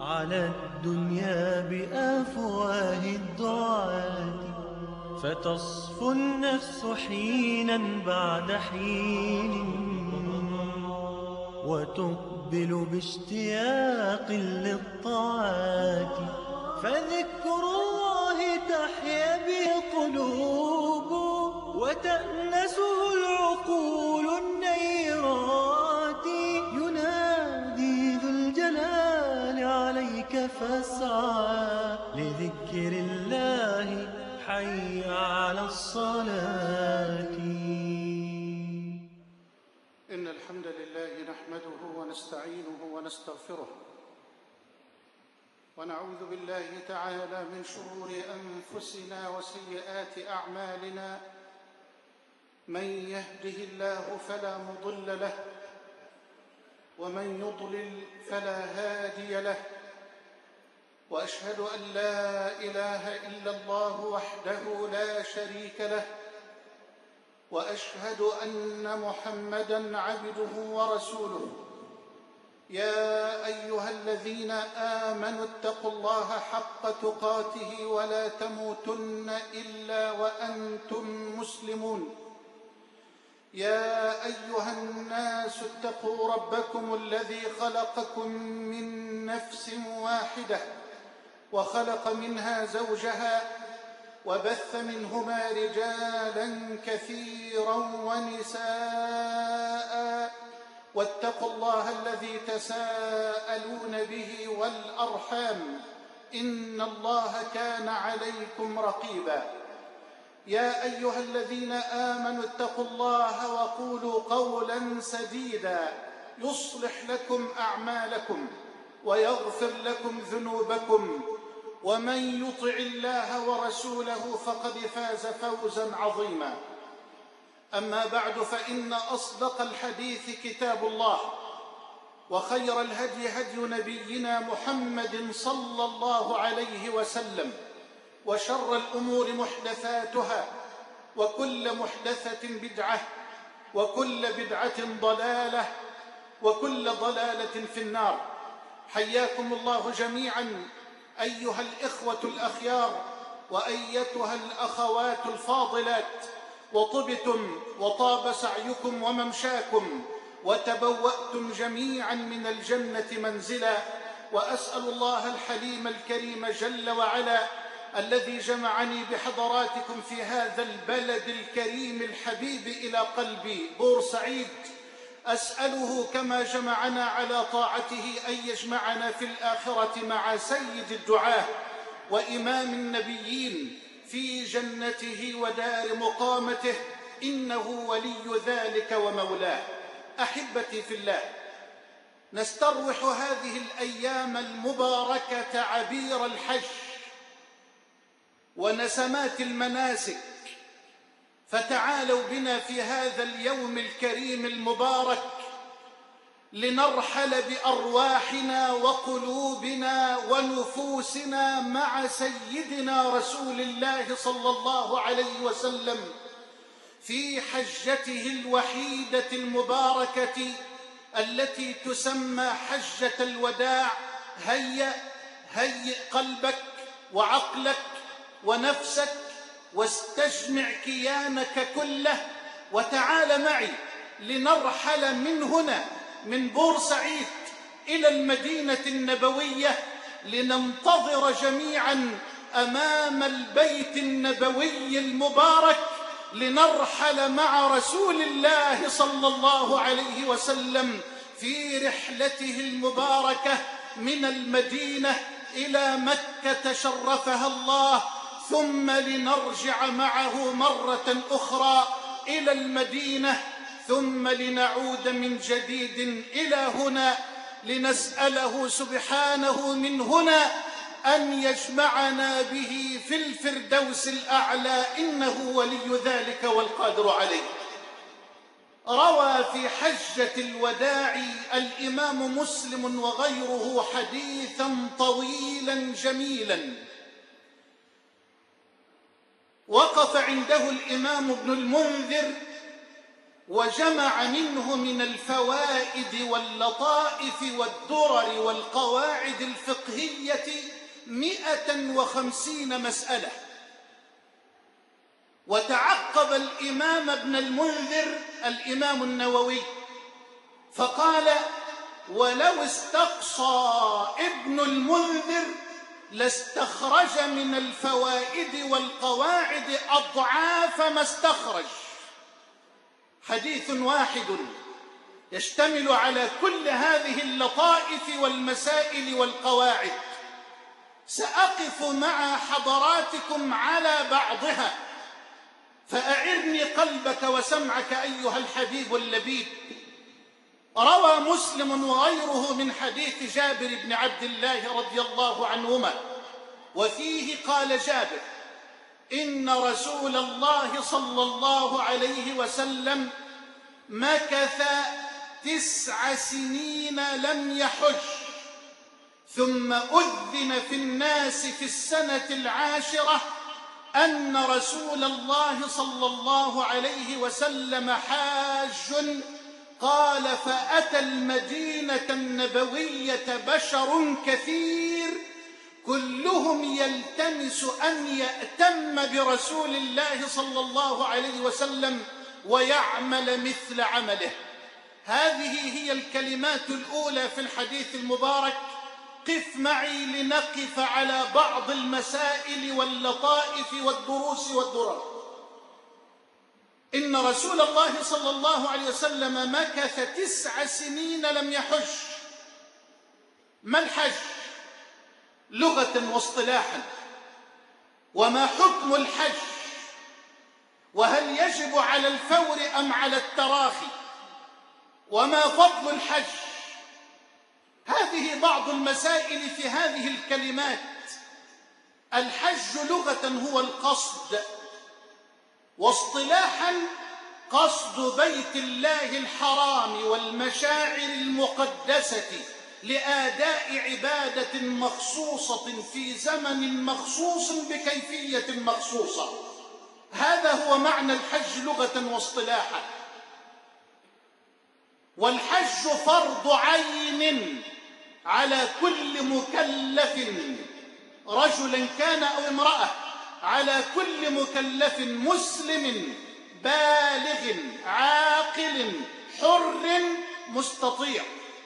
على الدنيا بأفواه الدعاة، فتصفو النفس حينا بعد حين، وتقبل باشتياق للطاعات. فذكر الله تحيا به القلوب، وتأنسه العقول النيرات. ينادي ذو الجلال عليك فاسعى، لذكر الله حي على الصلاة. إن الحمد لله نحمده ونستعينه ونستغفره، ونعوذ بالله تعالى من شرور أنفسنا وسيئات أعمالنا. من يهده الله فلا مضل له، ومن يضلل فلا هادي له. وأشهد أن لا إله إلا الله وحده لا شريك له، وأشهد أن محمدًا عبده ورسوله. يا أيها الذين آمنوا اتقوا الله حق تقاته ولا تموتن إلا وأنتم مسلمون. يا أيها الناس اتقوا ربكم الذي خلقكم من نفس واحدة، وخلق منها زوجها، وبث منهما رجالا كثيرا ونساء. واتقوا الله الذي تساءلون به والأرحام، إن الله كان عليكم رقيبا. يا أيها الذين آمنوا اتقوا الله وقولوا قولا سديدا يصلح لكم أعمالكم ويغفر لكم ذنوبكم، ومن يطع الله ورسوله فقد فاز فوزا عظيما. أما بعد، فإن أصدق الحديث كتاب الله، وخير الهدي هدي نبينا محمد صلى الله عليه وسلم، وشر الأمور محدثاتها، وكل محدثة بدعة، وكل بدعة ضلالة، وكل ضلالة في النار. حياكم الله جميعا أيها الإخوة الأخيار، وأيتها الأخوات الفاضلات. وطبتم وطاب سعيكم وممشاكم، وتبوأتم جميعا من الجنة منزلا. وأسأل الله الحليم الكريم جل وعلا الذي جمعني بحضراتكم في هذا البلد الكريم الحبيب إلى قلبي بورسعيد، أسأله كما جمعنا على طاعته أن يجمعنا في الآخرة مع سيد الدعاة وإمام النبيين في جنته ودار مقامته، إنه ولي ذلك ومولاه. أحبتي في الله، نستروح هذه الأيام المباركة عبير الحج ونسمات المناسك، فتعالوا بنا في هذا اليوم الكريم المبارك لنرحل بأرواحنا وقلوبنا ونفوسنا مع سيدنا رسول الله صلى الله عليه وسلم في حجته الوحيدة المباركة التي تسمى حجة الوداع. هيئ قلبك وعقلك ونفسك، واستجمع كيانك كله، وتعال معي لنرحل من هنا من بورسعيد إلى المدينة النبوية، لننتظر جميعا أمام البيت النبوي المبارك، لنرحل مع رسول الله صلى الله عليه وسلم في رحلته المباركة من المدينة إلى مكة شرفها الله، ثم لنرجع معه مرة أخرى إلى المدينة، ثم لنعود من جديد إلى هنا لنسأله سبحانه من هنا أن يجمعنا به في الفردوس الأعلى، إنه ولي ذلك والقادر عليه. روى في حجة الوداع الإمام مسلم وغيره حديثا طويلا جميلا، وقف عنده الإمام ابن المنذر وجمع منه من الفوائد واللطائف والدرر والقواعد الفقهية 150 مسألة. وتعقب الإمام ابن المنذر الإمام النووي فقال: ولو استقصى ابن المنذر لاستخرج من الفوائد والقواعد أضعاف ما استخرج. حديث واحد يشتمل على كل هذه اللطائف والمسائل والقواعد. سأقف مع حضراتكم على بعضها، فأعرني قلبك وسمعك أيها الحبيب اللبيب. روى مسلم وغيره من حديث جابر بن عبد الله رضي الله عنهما، وفيه قال جابر: إن رسول الله صلى الله عليه وسلم مكث 9 سنين لم يحج، ثم أذن في الناس في السنة 10 أن رسول الله صلى الله عليه وسلم حاج. قال: فأتى المدينة النبوية بشر كثير كلهم يلتمس أن يأتم برسول الله صلى الله عليه وسلم ويعمل مثل عمله. هذه هي الكلمات الأولى في الحديث المبارك. قف معي لنقف على بعض المسائل واللطائف والدروس والدرر. إن رسول الله صلى الله عليه وسلم مكث 9 سنين لم يحج. ما الحج لغة واصطلاحا؟ وما حكم الحج؟ وهل يجب على الفور أم على التراخي؟ وما فضل الحج؟ هذه بعض المسائل في هذه الكلمات. الحج لغة هو القصد، واصطلاحا قصد بيت الله الحرام والمشاعر المقدسة لأداء عبادة مخصوصة في زمن مخصوص بكيفية مخصوصة. هذا هو معنى الحج لغة واصطلاحا. والحج فرض عين على كل مكلف، رجلا كان أو امرأة، على كل مكلف مسلم بالغ عاقل حر مستطيع.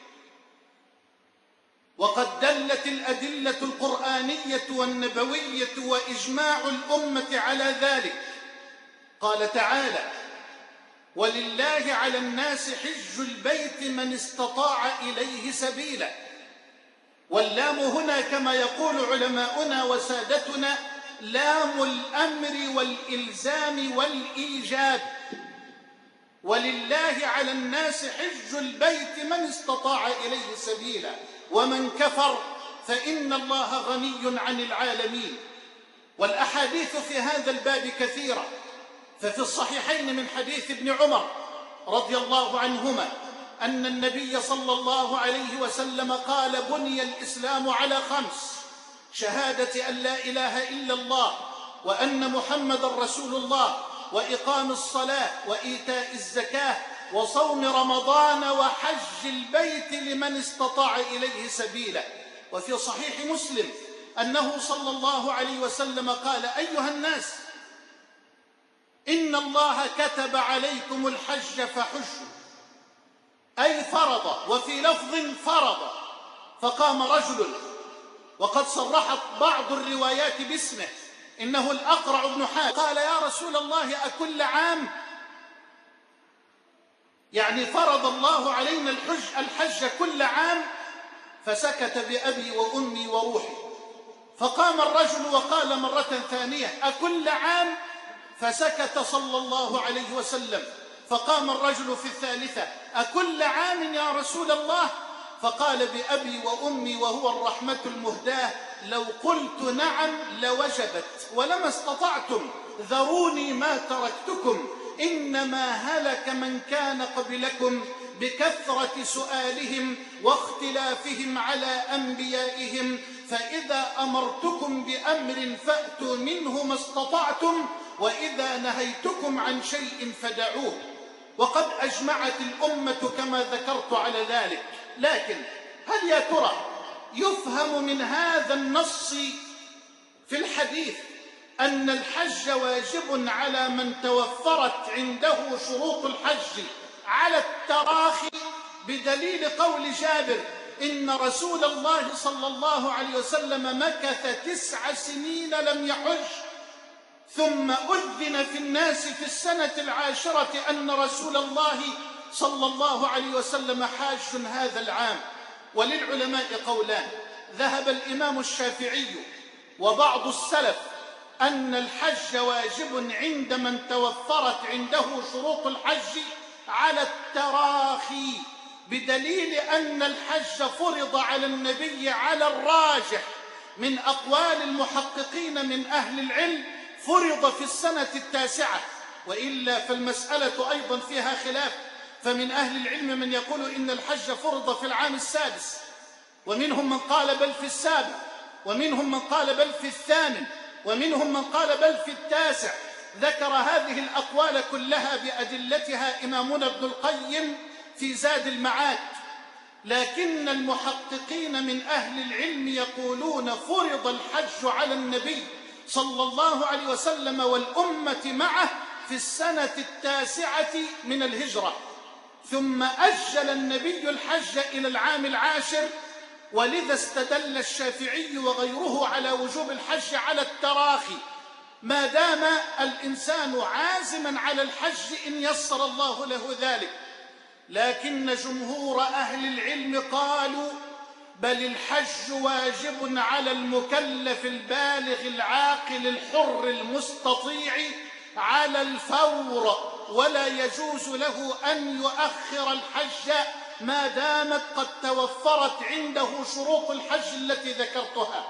وقد دلت الأدلة القرآنية والنبوية وإجماع الأمة على ذلك. قال تعالى: ولله على الناس حج البيت من استطاع إليه سبيلا. واللام هنا كما يقول علماؤنا وسادتنا لام الأمر والإلزام والإيجاب. ولله على الناس حج البيت من استطاع إليه سبيلا، ومن كفر فإن الله غني عن العالمين. والأحاديث في هذا الباب كثيرة. ففي الصحيحين من حديث ابن عمر رضي الله عنهما أن النبي صلى الله عليه وسلم قال: بني الإسلام على 5: شهادة أن لا إله إلا الله وأن محمد رسول الله، وإقام الصلاة، وإيتاء الزكاة، وصوم رمضان، وحج البيت لمن استطاع إليه سبيلا. وفي صحيح مسلم أنه صلى الله عليه وسلم قال: أيها الناس، إن الله كتب عليكم الحج فحجوا، أي فرض. وفي لفظ فرض. فقام رجل، وقد صرحت بعض الروايات باسمه، إنه الأقرع بن حابس، قال: يا رسول الله، أكل عام؟ يعني فرض الله علينا الحج كل عام؟ فسكت بأبي وأمي وروحي. فقام الرجل وقال مرة ثانية: أكل عام؟ فسكت صلى الله عليه وسلم. فقام الرجل في الثالثة: أكل عام يا رسول الله؟ فقال بأبي وأمي وهو الرحمة المهداة: لو قلت نعم لوجبت، ولما استطعتم، ذروني ما تركتكم، إنما هلك من كان قبلكم بكثرة سؤالهم واختلافهم على أنبيائهم، فإذا أمرتكم بأمر فأتوا منه ما استطعتم، وإذا نهيتكم عن شيء فدعوه. وقد أجمعت الأمة كما ذكرت على ذلك. لكن هل يا ترى يفهم من هذا النص في الحديث أن الحج واجب على من توفرت عنده شروط الحج على التراخي، بدليل قول جابر إن رسول الله صلى الله عليه وسلم مكث 9 سنين لم يحج، ثم أذن في الناس في السنة 10 أن رسول الله صلى الله عليه وسلم حاج هذا العام. وللعلماء قولان: ذهب الإمام الشافعي وبعض السلف أن الحج واجب عند من توفرت عنده شروط الحج على التراخي، بدليل أن الحج فرض على النبي على الراجح من أقوال المحققين من أهل العلم، فرض في السنة 9، وإلا فالمسألة أيضا فيها خلاف، فمن أهل العلم من يقول إن الحج فرض في العام 6، ومنهم من قال بل في 7، ومنهم من قال بل في 8، ومنهم من قال بل في 9. ذكر هذه الأقوال كلها بأدلتها إمامنا ابن القيم في زاد المعاد. لكن المحققين من أهل العلم يقولون فرض الحج على النبي صلى الله عليه وسلم والأمة معه في السنة 9 من الهجرة، ثم أجل النبي الحج إلى العام 10، ولذا استدل الشافعي وغيره على وجوب الحج على التراخي ما دام الإنسان عازما على الحج إن يسر الله له ذلك. لكن جمهور أهل العلم قالوا بل الحج واجب على المكلف البالغ العاقل الحر المستطيع على الفور، ولا يجوز له أن يؤخر الحج ما دامت قد توفرت عنده شروط الحج التي ذكرتها.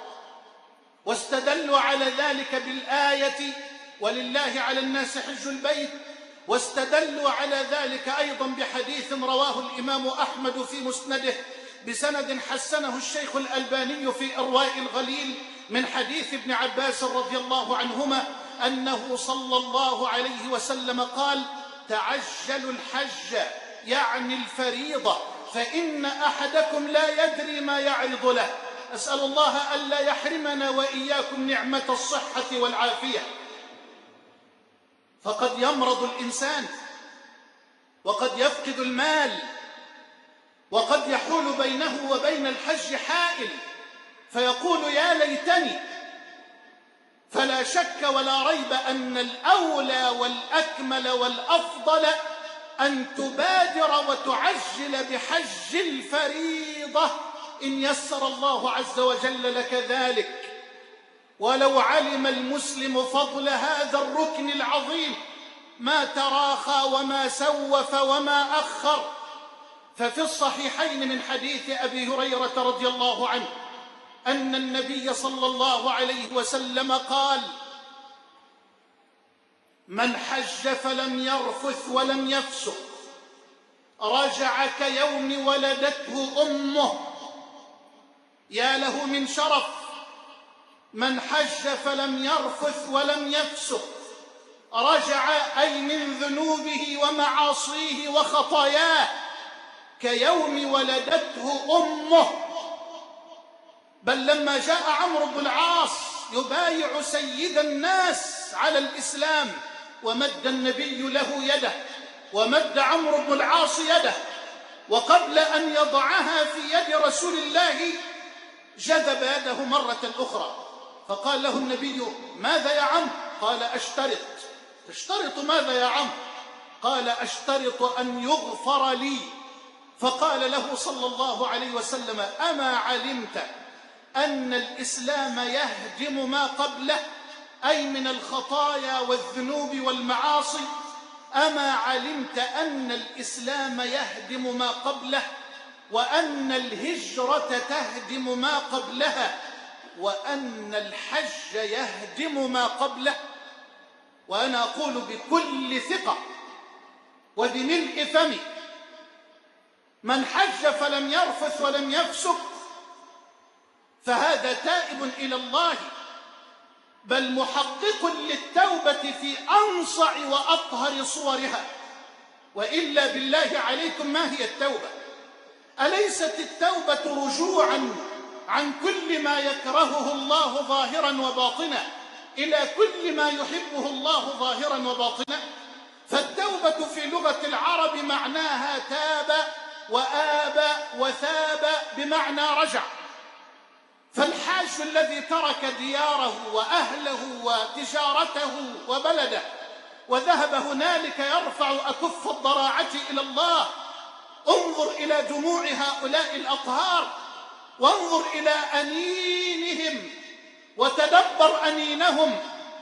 واستدلوا على ذلك بالآية ولله على الناس حج البيت، واستدلوا على ذلك أيضا بحديث رواه الإمام أحمد في مسنده بسند حسنه الشيخ الألباني في إرواء الغليل من حديث ابن عباس رضي الله عنهما أنه صلى الله عليه وسلم قال: تعجلوا الحج يعني الفريضة، فإن أحدكم لا يدري ما يعرض له. أسأل الله ألا يحرمنا وإياكم نعمة الصحة والعافية. فقد يمرض الإنسان، وقد يفقد المال، وقد يحول بينه وبين الحج حائل، فيقول يا ليتني. فلا شك ولا ريب أن الأولى والأكمل والأفضل أن تبادر وتعجل بحج الفريضة إن يسر الله عز وجل لك ذلك. ولو علم المسلم فضل هذا الركن العظيم ما تراخى وما سوف وما أخر. ففي الصحيحين من حديث أبي هريرة رضي الله عنه أن النبي صلى الله عليه وسلم قال: من حج فلم يرفث ولم يفسق رجع كيوم ولدته أمه. يا له من شرف! من حج فلم يرفث ولم يفسق رجع أي من ذنوبه ومعاصيه وخطاياه كيوم ولدته أمه. بل لما جاء عمرو بن العاص يبايع سيد الناس على الإسلام ومد النبي له يده، ومد عمرو بن العاص يده، وقبل أن يضعها في يد رسول الله جذب يده مرة أخرى، فقال له النبي: ماذا يا عم؟ قال: أشترط. تشترط ماذا يا عم؟ قال: أشترط أن يغفر لي. فقال له صلى الله عليه وسلم: أما علمت أن الإسلام يهدم ما قبله، أي من الخطايا والذنوب والمعاصي؟ أما علمت أن الإسلام يهدم ما قبله، وأن الهجرة تهدم ما قبلها، وأن الحج يهدم ما قبله؟ وأنا أقول بكل ثقة وبملء فمي: من حج فلم يرفث ولم يفسق فهذا تائب إلى الله، بل محقق للتوبة في أنصع وأطهر صورها. وإلا بالله عليكم ما هي التوبة؟ أليست التوبة رجوعا عن كل ما يكرهه الله ظاهرا وباطنا إلى كل ما يحبه الله ظاهرا وباطنا؟ فالتوبة في لغة العرب معناها تاب وآب وثاب بمعنى رجع. فالحاج الذي ترك دياره وأهله وتجارته وبلده وذهب هنالك يرفع أكف الضراعة إلى الله، انظر إلى دموع هؤلاء الأطهار، وانظر إلى أنينهم، وتدبر أنينهم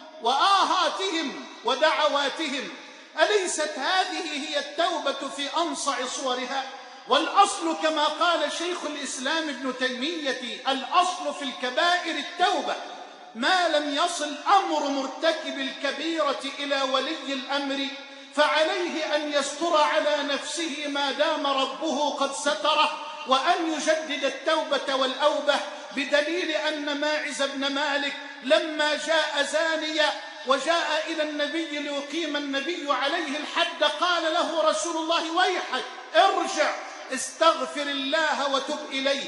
وآهاتهم ودعواتهم. أليست هذه هي التوبة في أنصع صورها؟ والأصل كما قال شيخ الإسلام ابن تيمية: الأصل في الكبائر التوبة، ما لم يصل أمر مرتكب الكبيرة إلى ولي الأمر فعليه أن يستر على نفسه ما دام ربه قد ستره، وأن يجدد التوبة والأوبة، بدليل أن ماعز بن مالك لما جاء زانيا وجاء إلى النبي ليقيم النبي عليه الحد قال له رسول الله: ويحك ارجع استغفر الله وتب إليه.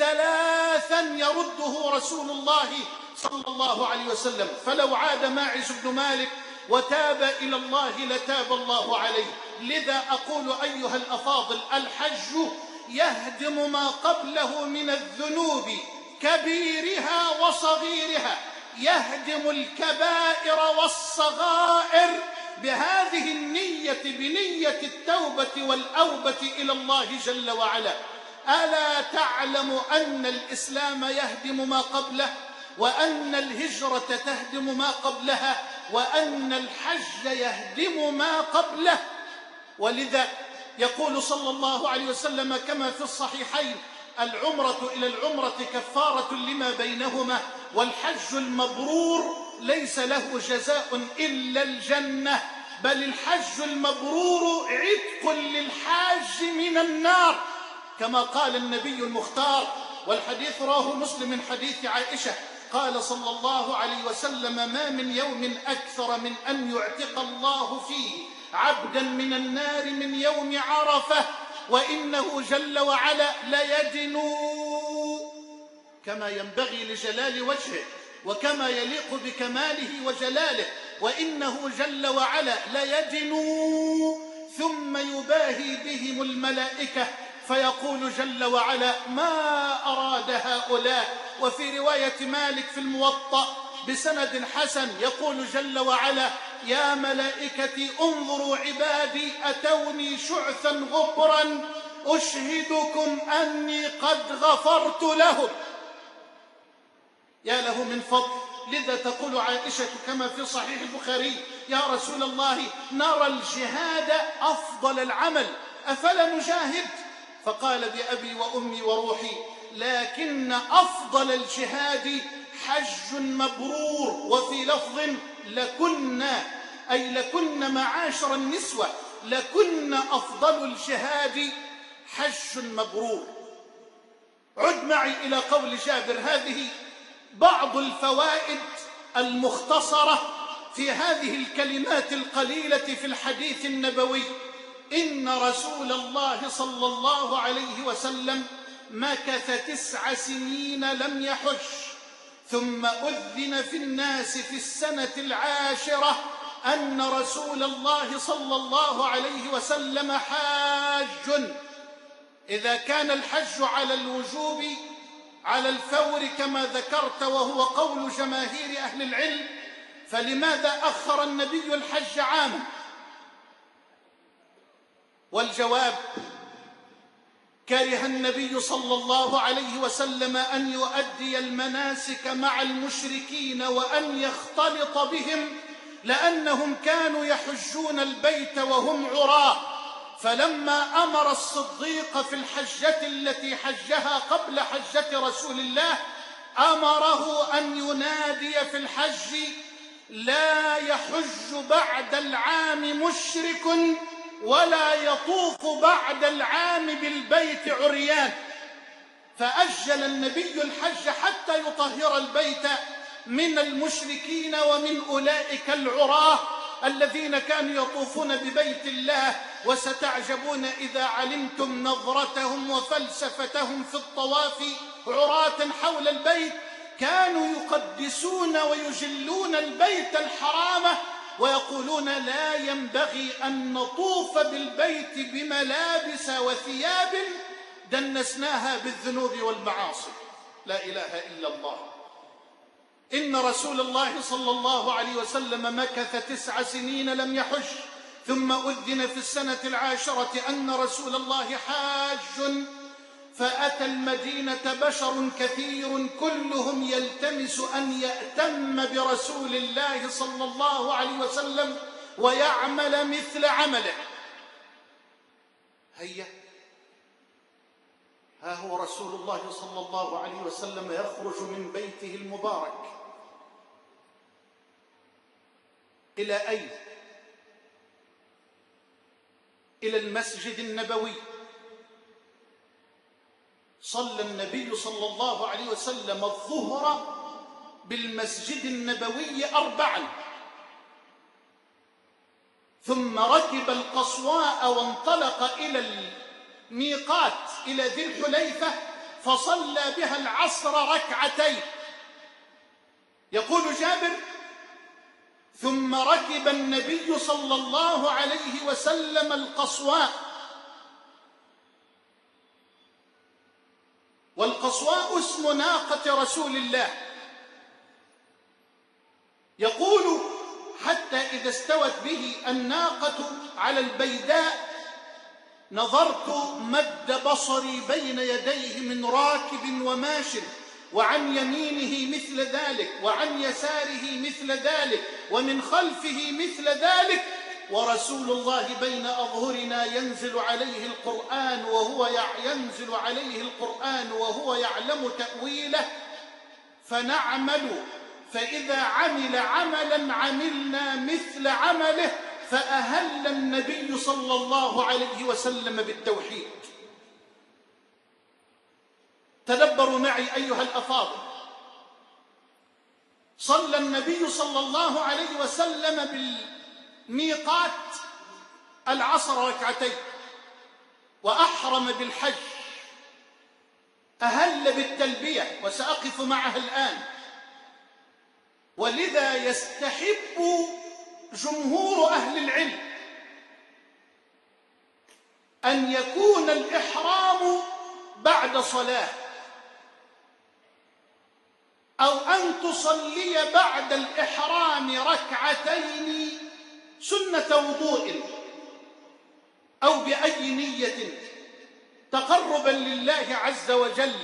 3 يرده رسول الله صلى الله عليه وسلم. فلو عاد ماعز بن مالك وتاب إلى الله لتاب الله عليه. لذا أقول أيها الأفاضل: الحج يهدم ما قبله من الذنوب كبيرها وصغيرها، يهدم الكبائر والصغائر بهذه النية، بنية التوبة والأوبة إلى الله جل وعلا. ألا تعلم أن الإسلام يهدم ما قبله، وأن الهجرة تهدم ما قبلها، وأن الحج يهدم ما قبله؟ ولذا يقول صلى الله عليه وسلم كما في الصحيحين: العمرة إلى العمرة كفارة لما بينهما، والحج المبرور ليس له جزاء إلا الجنة، بل الحج المبرور عتق للحاج من النار، كما قال النبي المختار. والحديث رواه مسلم من حديث عائشة قال صلى الله عليه وسلم: ما من يوم أكثر من أن يعتق الله فيه عبدا من النار من يوم عرفة، وإنه جل وعلا ليدنو كما ينبغي لجلال وجهه وكما يليق بكماله وجلاله، وإنه جل وعلا ليدنو ثم يباهي بهم الملائكة فيقول جل وعلا: ما أراد هؤلاء. وفي رواية مالك في الموطأ بسند حسن يقول جل وعلا: يا ملائكتي انظروا عبادي أتوني شعثا غبرا أشهدكم أني قد غفرت لهم. يا له من فضل. لذا تقول عائشة كما في صحيح البخاري: يا رسول الله نرى الجهاد أفضل العمل أفلا نجاهد؟ فقال: بأبي وأمي وروحي، لكن أفضل الجهاد حج مبرور. وفي لفظ: لكنا، أي لكن معاشر النسوة، لكن أفضل الجهاد حج مبرور. عد معي إلى قول جابر. هذه بعض الفوائد المختصرة في هذه الكلمات القليلة في الحديث النبوي. إن رسول الله صلى الله عليه وسلم مكث 9 سنين لم يحج، ثم أذن في الناس في السنة 10 أن رسول الله صلى الله عليه وسلم حاج. إذا كان الحج على الوجوب على الفور كما ذكرت وهو قول جماهير أهل العلم، فلماذا أخر النبي الحج عاما؟ والجواب: كره النبي صلى الله عليه وسلم أن يؤدي المناسك مع المشركين وأن يختلط بهم، لأنهم كانوا يحجون البيت وهم عراة. فلما أمر الصديق في الحجة التي حجها قبل حجة رسول الله أمره أن ينادي في الحج: لا يحج بعد العام مشرك ولا يطوف بعد العام بالبيت عريان. فأجل النبي الحج حتى يطهر البيت من المشركين ومن أولئك العراة الذين كانوا يطوفون ببيت الله وستعجبون إذا علمتم نظرتهم وفلسفتهم في الطواف عراة حول البيت. كانوا يقدسون ويجلون البيت الحرام ويقولون لا ينبغي أن نطوف بالبيت بملابس وثياب دنسناها بالذنوب والمعاصي. لا إله إلا الله. إن رسول الله صلى الله عليه وسلم مكث 9 سنين لم يحج، ثم أذن في السنة 10 أن رسول الله حاج، فأتى المدينة بشر كثير كلهم يلتمس أن يأتم برسول الله صلى الله عليه وسلم ويعمل مثل عمله. هيا ها هو رسول الله صلى الله عليه وسلم يخرج من بيته المبارك إلى أين؟ إلى المسجد النبوي. صلى النبي صلى الله عليه وسلم الظهر بالمسجد النبوي 4، ثم ركب القصواء وانطلق إلى الميقات إلى ذي الحليفة فصلى بها العصر 2. يقول جابر: ثم ركب النبي صلى الله عليه وسلم القصواء، والقصواء اسم ناقة رسول الله. يقول: حتى إذا استوت به الناقة على البيداء نظرت مد بصري بين يديه من راكب وماش، وعن يمينه مثل ذلك، وعن يساره مثل ذلك، ومن خلفه مثل ذلك، ورسول الله بين أظهرنا ينزل عليه القرآن وهو يعلم تأويله، فنعمل، فإذا عمل عملا عملنا مثل عمله، فأهل النبي صلى الله عليه وسلم بالتوحيد. تدبروا معي أيها الأفاضل. صلى النبي صلى الله عليه وسلم بالميقات العصر 2، وأحرم بالحج، أهل بالتلبية وسأقف معها الآن. ولذا يستحب جمهور أهل العلم أن يكون الإحرام بعد صلاة، أو أن تصلي بعد الإحرام 2 سنة وضوء أو بأي نية تقربا لله عز وجل،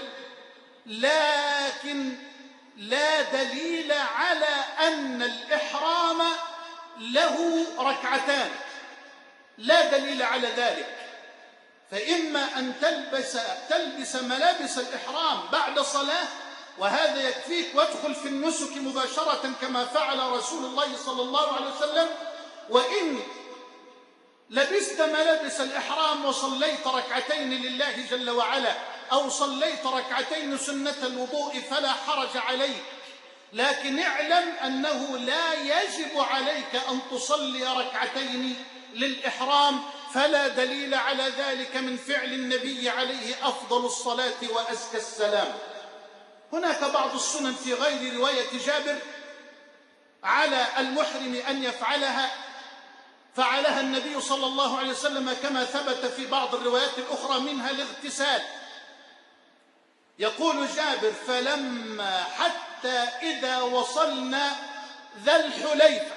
لكن لا دليل على أن الإحرام له 2، لا دليل على ذلك. فإما أن تلبس ملابس الإحرام بعد صلاة، وهذا يكفيك، وادخل في النسك مباشرة كما فعل رسول الله صلى الله عليه وسلم. وإن لبست ملابس الإحرام وصليت 2 لله جل وعلا، أو صليت 2 سنة الوضوء، فلا حرج عليك، لكن اعلم أنه لا يجب عليك أن تصلي 2 للإحرام، فلا دليل على ذلك من فعل النبي عليه أفضل الصلاة وأزكى السلام. هناك بعض السنن في غير رواية جابر على المحرم أن يفعلها، فعلها النبي صلى الله عليه وسلم كما ثبت في بعض الروايات الأخرى، منها الاغتسال. يقول جابر: فلما حتى إذا وصلنا ذا الحليفة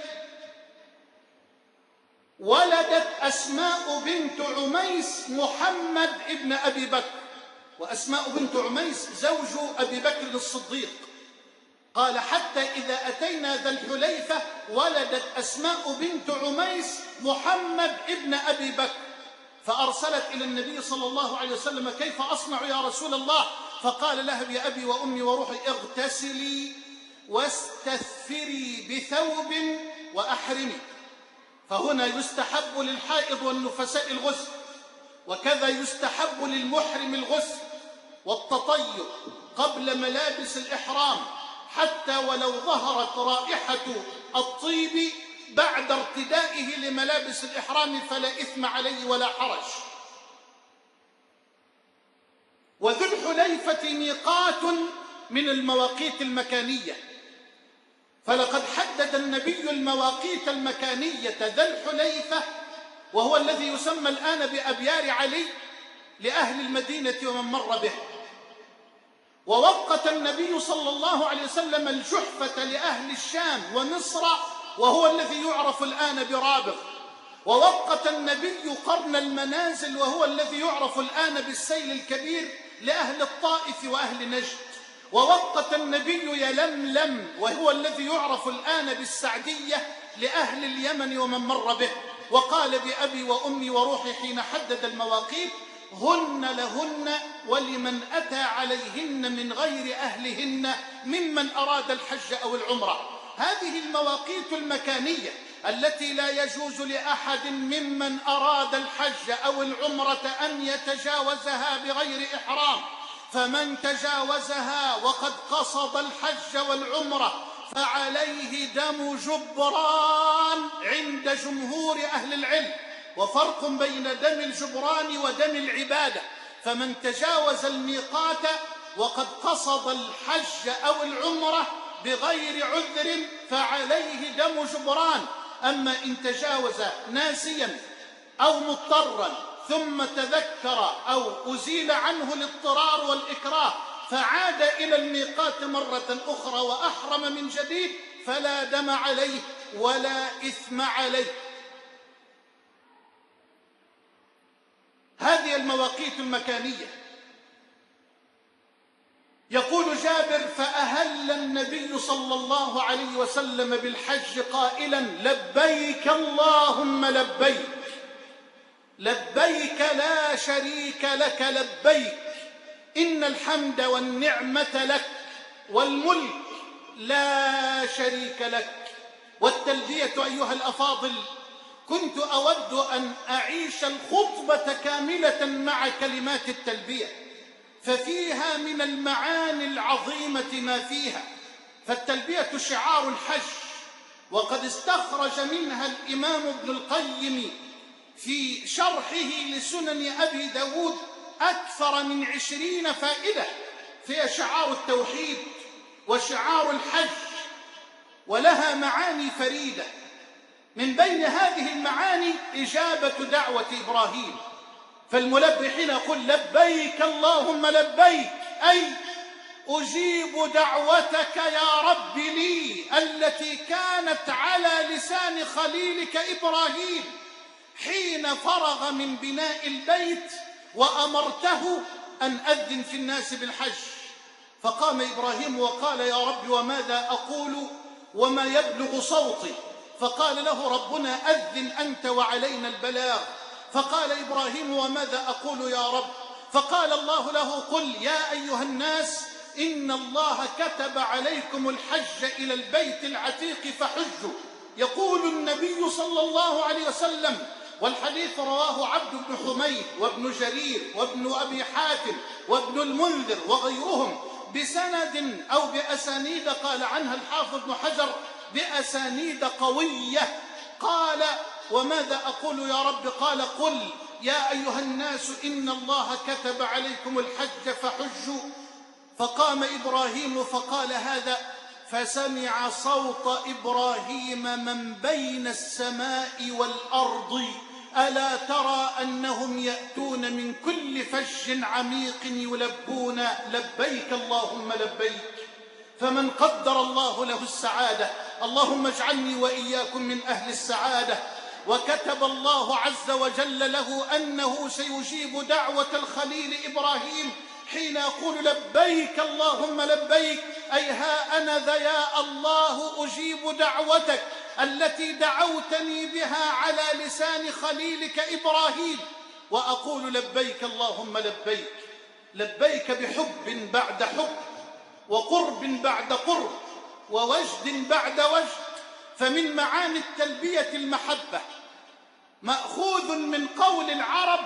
ولدت أسماء بنت عميس محمد ابن أبي بكر، وأسماء بنت عميس زوج أبي بكر الصديق. قال: حتى إذا أتينا ذا الحليفة ولدت أسماء بنت عميس محمد ابن أبي بكر، فأرسلت إلى النبي صلى الله عليه وسلم: كيف أصنع يا رسول الله؟ فقال لها: بأبي وأمي وروحي اغتسلي واستثفري بثوب وأحرمي. فهنا يستحب للحائض والنفساء الغسل، وكذا يستحب للمحرم الغسل والتطيب قبل ملابس الإحرام، حتى ولو ظهرت رائحة الطيب بعد ارتدائه لملابس الإحرام فلا إثم عليه ولا حرج. وذو الحليفة ميقات من المواقيت المكانية، فلقد حدد النبي المواقيت المكانية ذا الحليفة، وهو الذي يسمى الآن بأبيار علي لأهل المدينة ومن مر به. ووقت النبي صلى الله عليه وسلم الجحفة لأهل الشام ومصر، وهو الذي يعرف الآن برابغ. ووقت النبي قرن المنازل، وهو الذي يعرف الآن بالسيل الكبير لأهل الطائف وأهل نجد. ووقت النبي يلملم، وهو الذي يعرف الآن بالسعدية لأهل اليمن ومن مر به. وقال بأبي وأمي وروحي حين حدد المواقيت: هن لهن ولمن أتى عليهن من غير أهلهن ممن أراد الحج أو العمرة. هذه المواقيت المكانية التي لا يجوز لأحد ممن أراد الحج أو العمرة أن يتجاوزها بغير إحرام، فمن تجاوزها وقد قصد الحج والعمرة فعليه دم جبران عند جمهور أهل العلم. وفرق بين دم الجبران ودم العبادة، فمن تجاوز الميقات وقد قصد الحج أو العمرة بغير عذر فعليه دم جبران. أما إن تجاوز ناسيا أو مضطرا ثم تذكر أو أزيل عنه الاضطرار والإكراه فعاد إلى الميقات مرة أخرى وأحرم من جديد فلا دم عليه ولا إثم عليه. هذه المواقيت المكانية. يقول جابر: فأهل النبي صلى الله عليه وسلم بالحج قائلا: لبيك اللهم لبيك، لبيك لا شريك لك لبيك، إن الحمد والنعمة لك والملك لا شريك لك. والتلبية أيها الأفاضل كنت أود أن أعيش الخطبة كاملة مع كلمات التلبية، ففيها من المعاني العظيمة ما فيها. فالتلبية شعار الحج، وقد استخرج منها الإمام ابن القيم في شرحه لسنن أبي داود أكثر من 20 فائدة، فيها شعار التوحيد وشعار الحج، ولها معاني فريدة. من بين هذه المعاني إجابة دعوة إبراهيم، فالملبي حين يقول لبيك اللهم لبيك أي أجيب دعوتك يا رب لي التي كانت على لسان خليلك إبراهيم حين فرغ من بناء البيت وأمرته أن أذن في الناس بالحج. فقام إبراهيم وقال: يا رب وماذا أقول وما يبلغ صوتي؟ فقال له ربنا: أذن أنت وعلينا البلاغ. فقال إبراهيم: وماذا أقول يا رب؟ فقال الله له: قل يا أيها الناس إن الله كتب عليكم الحج إلى البيت العتيق فحجوا. يقول النبي صلى الله عليه وسلم، والحديث رواه عبد بن حميد وابن جرير وابن أبي حاتم وابن المنذر وغيرهم بسند أو بأسانيد، قال عنها الحافظ ابن حجر بأسانيد قوية. قال: وماذا أقول يا رب؟ قال: قل يا أيها الناس إن الله كتب عليكم الحج فحجوا. فقام إبراهيم فقال هذا، فسمع صوت إبراهيم من بين السماء والأرض: ألا ترى أنهم يأتون من كل فج عميق يلبون لبيك اللهم لبيك. فمن قدر الله له السعادة، اللهم اجعلني وإياكم من أهل السعادة، وكتب الله عز وجل له أنه سيجيب دعوة الخليل إبراهيم حين يقول لبيك اللهم لبيك، أي ها أنا ذا يا الله أجيب دعوتك التي دعوتني بها على لسان خليلك إبراهيم، وأقول لبيك اللهم لبيك. لبيك بحب بعد حب، وقرب بعد قرب، ووجد بعد وجد. فمن معاني التلبية المحبة، مأخوذ من قول العرب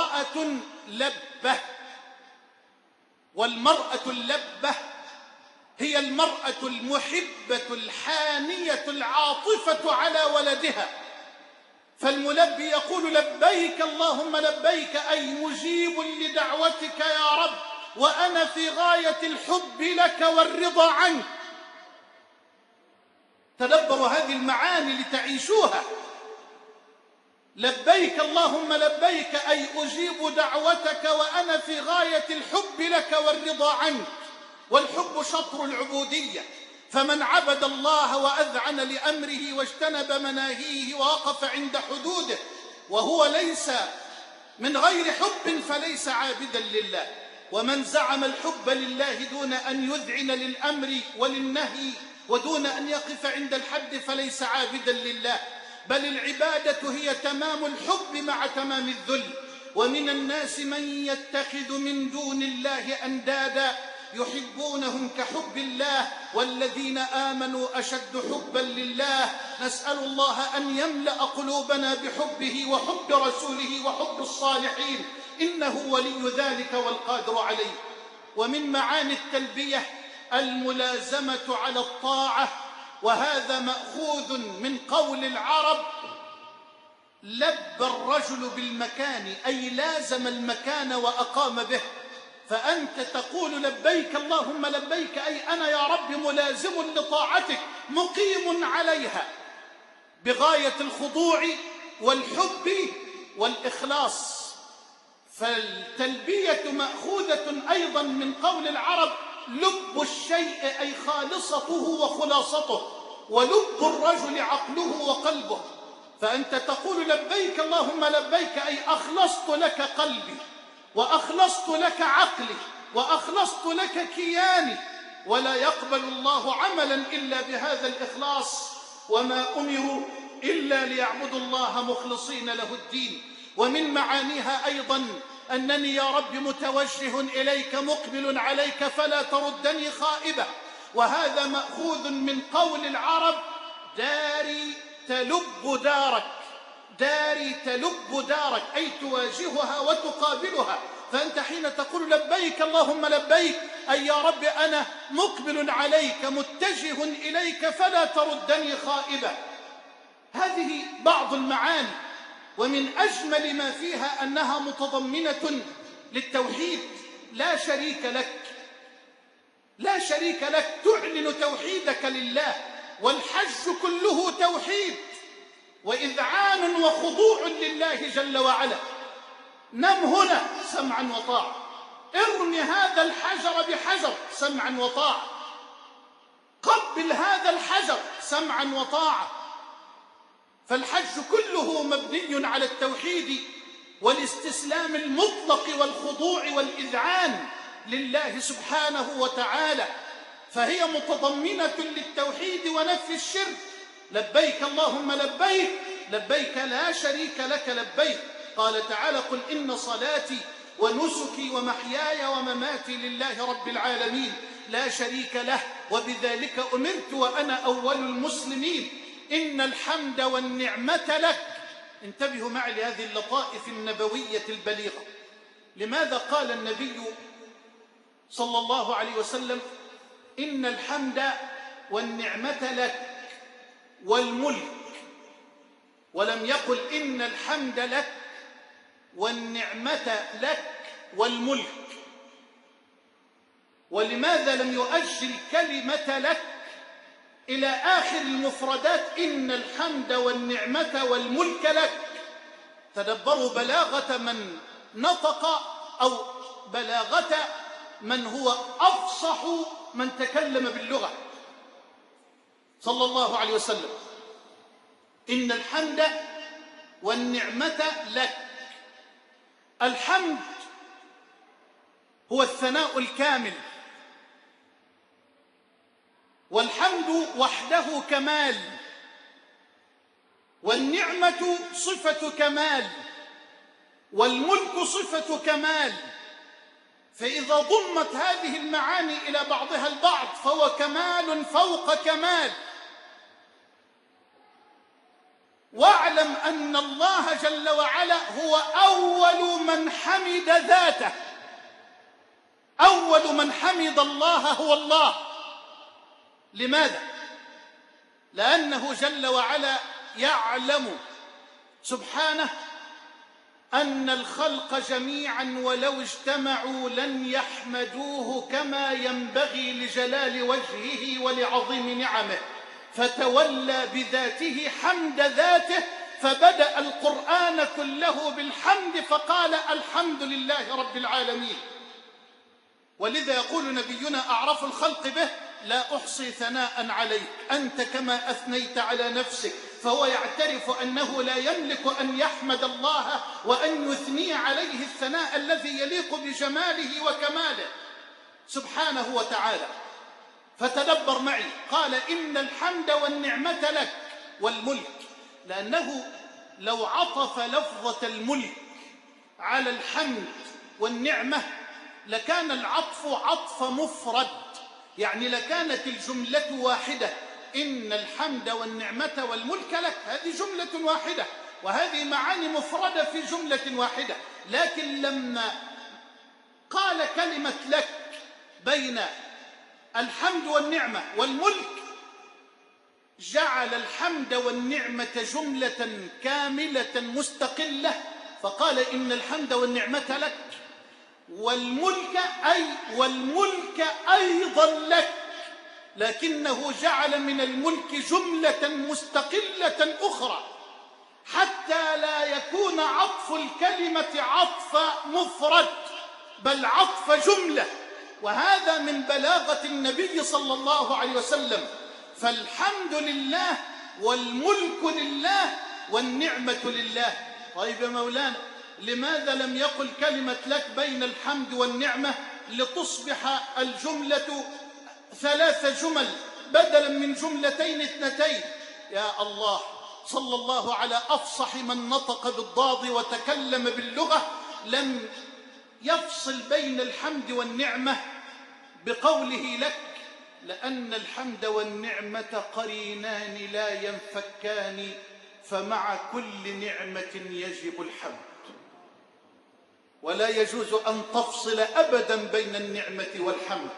امرأة لبة، والمرأة اللبة هي المرأة المحبة الحانية العاطفة على ولدها، فالملبي يقول لبيك اللهم لبيك، أي مجيب لدعوتك يا رب، وأنا في غاية الحب لك والرضا عنك. تدبروا هذه المعاني لتعيشوها. لبيك اللهم لبيك، أي أجيب دعوتك وأنا في غاية الحب لك والرضا عنك. والحب شطر العبودية، فمن عبد الله وأذعن لأمره واجتنب مناهيه ووقف عند حدوده وهو ليس من غير حب فليس عابدا لله. ومن زعم الحب لله دون أن يذعن للأمر وللنهي ودون أن يقف عند الحد فليس عابدا لله، بل العبادة هي تمام الحب مع تمام الذل. ومن الناس من يتخذ من دون الله أندادا يحبونهم كحب الله والذين آمنوا أشد حبا لله. نسأل الله أن يملأ قلوبنا بحبه وحب رسوله وحب الصالحين، إنه ولي ذلك والقادر عليه. ومن معاني التلبية الملازمة على الطاعة، وهذا مأخوذ من قول العرب لب الرجل بالمكان، أي لازم المكان وأقام به. فأنت تقول لبيك اللهم لبيك، أي أنا يا رب ملازم لطاعتك مقيم عليها بغاية الخضوع والحب والإخلاص. فالتلبية مأخوذة أيضا من قول العرب لب الشيء، أي خالصته وخلاصته، ولب الرجل عقله وقلبه. فأنت تقول لبيك اللهم لبيك، أي أخلصت لك قلبي وأخلصت لك عقلي وأخلصت لك كياني. ولا يقبل الله عملا إلا بهذا الإخلاص، وما أمروا إلا ليعبدوا الله مخلصين له الدين. ومن معانيها أيضا أنني يا رب متوجه إليك مقبل عليك فلا تردني خائبة، وهذا مأخوذ من قول العرب داري تلب دارك، داري تلب دارك، أي تواجهها وتقابلها. فأنت حين تقول لبيك اللهم لبيك، أي يا رب أنا مقبل عليك متجه إليك فلا تردني خائبة. هذه بعض المعاني، ومن أجمل ما فيها أنها متضمنة للتوحيد. لا شريك لك، لا شريك لك، تعلن توحيدك لله، والحج كله توحيد وإذعان وخضوع لله جل وعلا. نم هنا سمعا وطاعة، ارم هذا الحجر بحجر سمعا وطاعة، قبل هذا الحجر سمعا وطاعة. فالحج كله مبني على التوحيد والاستسلام المطلق والخضوع والإذعان لله سبحانه وتعالى، فهي متضمنة للتوحيد ونفي الشرك. لبيك اللهم لبيك، لبيك لا شريك لك لبيك. قال تعالى قل إن صلاتي ونسكي ومحياي ومماتي لله رب العالمين لا شريك له وبذلك أمرت وأنا أول المسلمين. إن الحمد والنعمة لك. انتبهوا معي لهذه اللطائف النبوية البليغة. لماذا قال النبي صلى الله عليه وسلم إن الحمد والنعمة لك والملك، ولم يقل إن الحمد لك والنعمة لك والملك؟ ولماذا لم يؤجل كلمة لك إلى آخر المفردات إن الحمد والنعمة والملك لك؟ تدبروا بلاغة من نطق، أو بلاغة من هو أفصح من تكلم باللغة، صلى الله عليه وسلم. إن الحمد والنعمة لك. الحمد هو الثناء الكامل، والحمد وحده كمال، والنعمة صفة كمال، والملك صفة كمال. فإذا ضمت هذه المعاني إلى بعضها البعض فهو كمال فوق كمال. واعلم أن الله جل وعلا هو أول من حمد ذاته، أول من حمد الله هو الله، لماذا؟ لأنه جل وعلا يعلم سبحانه أن الخلق جميعا ولو اجتمعوا لن يحمدوه كما ينبغي لجلال وجهه ولعظيم نعمه، فتولى بذاته حمد ذاته، فبدأ القرآن كله بالحمد فقال الحمد لله رب العالمين. ولذا يقول نبينا أعرف الخلق به: لا أحصي ثناء عليك أنت كما أثنيت على نفسك. فهو يعترف أنه لا يملك أن يحمد الله وأن يثني عليه الثناء الذي يليق بجماله وكماله سبحانه وتعالى. فتدبر معي، قال إن الحمد والنعمة لك والملك، لأنه لو عطف لفظة الملك على الحمد والنعمة لكان العطف عطف مفرد، يعني لكانت الجملة واحدة: إن الحمد والنعمة والملك لك. هذه جملة واحدة وهذه معاني مفردة في جملة واحدة. لكن لما قال كلمة لك بين الحمد والنعمة والملك جعل الحمد والنعمة جملة كاملة مستقلة، فقال إن الحمد والنعمة لك والملك أيضا لك، لكنه جعل من الملك جملة مستقلة أخرى حتى لا يكون عطف الكلمة عطف مفرد بل عطف جملة، وهذا من بلاغة النبي صلى الله عليه وسلم. فالحمد لله والملك لله والنعمة لله. طيب يا مولانا، لماذا لم يقل كلمة لك بين الحمد والنعمة لتصبح الجملة 3 جمل بدلا من جملتين 2؟ يا الله، صلى الله على أفصح من نطق بالضاد وتكلم باللغة، لم يفصل بين الحمد والنعمة بقوله لك، لأن الحمد والنعمة قرينان لا ينفكان، فمع كل نعمة يجب الحمد، ولا يجوز أن تفصل أبدا بين النعمة والحمد.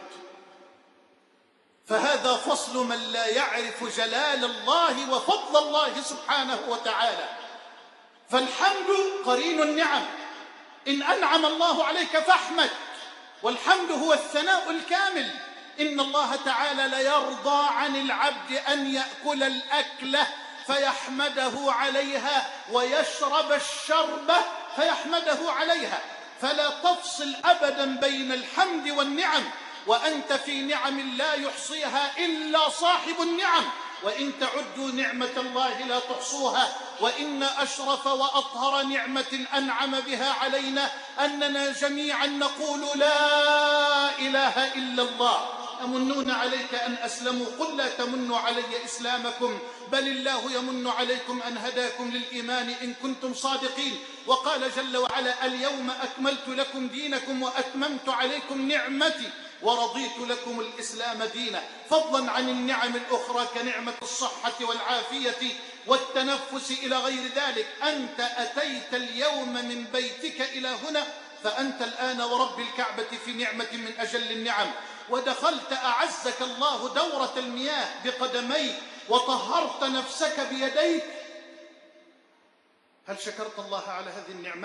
فهذا فصل من لا يعرف جلال الله وفضل الله سبحانه وتعالى. فالحمد قرين النعم، إن أنعم الله عليك فاحمد، والحمد هو الثناء الكامل. إن الله تعالى ليرضى عن العبد أن يأكل الأكلة فيحمده عليها ويشرب الشربة فيحمده عليها، فلا تفصل أبدا بين الحمد والنعم، وأنت في نعم لا يحصيها إلا صاحب النعم، وإن تعدوا نعمة الله لا تحصوها. وإن أشرف وأطهر نعمة أنعم بها علينا أننا جميعا نقول لا إله إلا الله. يمنون عليك أن أسلموا، قل لا تمنوا علي إسلامكم بل الله يمن عليكم أن هداكم للإيمان إن كنتم صادقين. وقال جل وعلا: اليوم أكملت لكم دينكم وأتممت عليكم نعمتي ورضيت لكم الإسلام دينا، فضلا عن النعم الأخرى كنعمة الصحة والعافية والتنفس إلى غير ذلك. أنت أتيت اليوم من بيتك إلى هنا، فأنت الآن ورب الكعبة في نعمة من أجل النعم، ودخلت أعزك الله دورة المياه بقدميك وطهرت نفسك بيديك. هل شكرت الله على هذه النعمة؟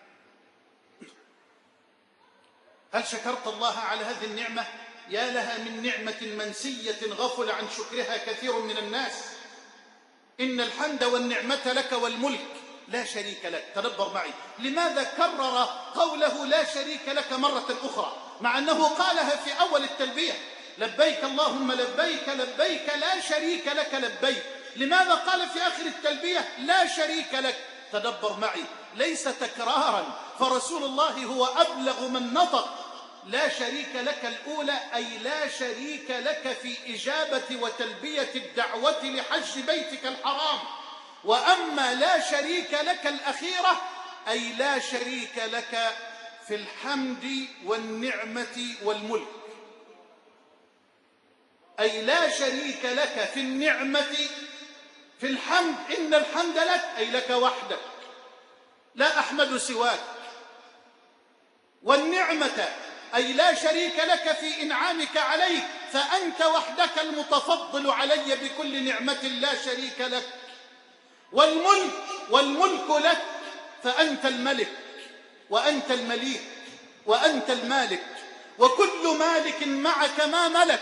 هل شكرت الله على هذه النعمة؟ يا لها من نعمة منسية غفل عن شكرها كثير من الناس. إن الحمد والنعمة لك والملك لا شريك لك. تدبر معي، لماذا كرر قوله لا شريك لك مرة أخرى مع أنه قالها في أول التلبية: لبيك اللهم لبيك لبيك لا شريك لك لبيك؟ لماذا قال في آخر التلبية لا شريك لك؟ تدبر معي، ليس تكرارا، فرسول الله هو أبلغ من نطق. لا شريك لك الأولى أي لا شريك لك في إجابة وتلبية الدعوة لحج بيتك الحرام، وأما لا شريك لك الأخيرة أي لا شريك لك في الحمد والنعمة والملك، أي لا شريك لك في النعمة في الحمد. إن الحمد لك أي لك وحدك، لا أحمد سواك. والنعمة أي لا شريك لك في إنعامك عليك، فأنت وحدك المتفضل علي بكل نعمة لا شريك لك، والملك لك، فأنت الملك وأنت المليك وأنت المالك، وكل مالك معك ما ملك،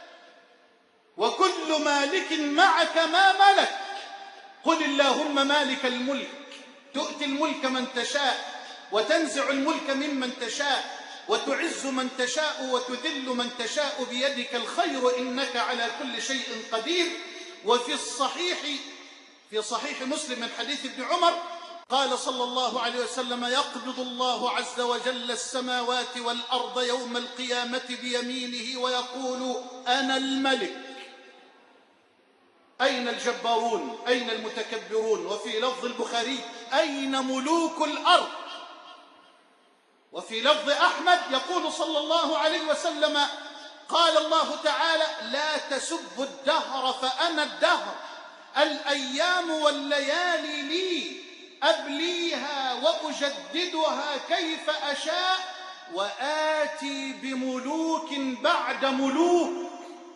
وكل مالك معك ما ملك. قل اللهم مالك الملك تؤتي الملك من تشاء وتنزع الملك ممن تشاء وتعز من تشاء وتذل من تشاء بيدك الخير إنك على كل شيء قدير. وفي صحيح مسلم من حديث ابن عمر قال صلى الله عليه وسلم: يقبض الله عز وجل السماوات والأرض يوم القيامة بيمينه ويقول: أنا الملك، أين الجبارون؟ أين المتكبرون؟ وفي لفظ البخاري: أين ملوك الأرض؟ وفي لفظ أحمد يقول صلى الله عليه وسلم: قال الله تعالى: لا تسبوا الدهر فأنا الدهر، الأيام والليالي لي، أبليها وأجددها كيف أشاء، وآتي بملوك بعد ملوك.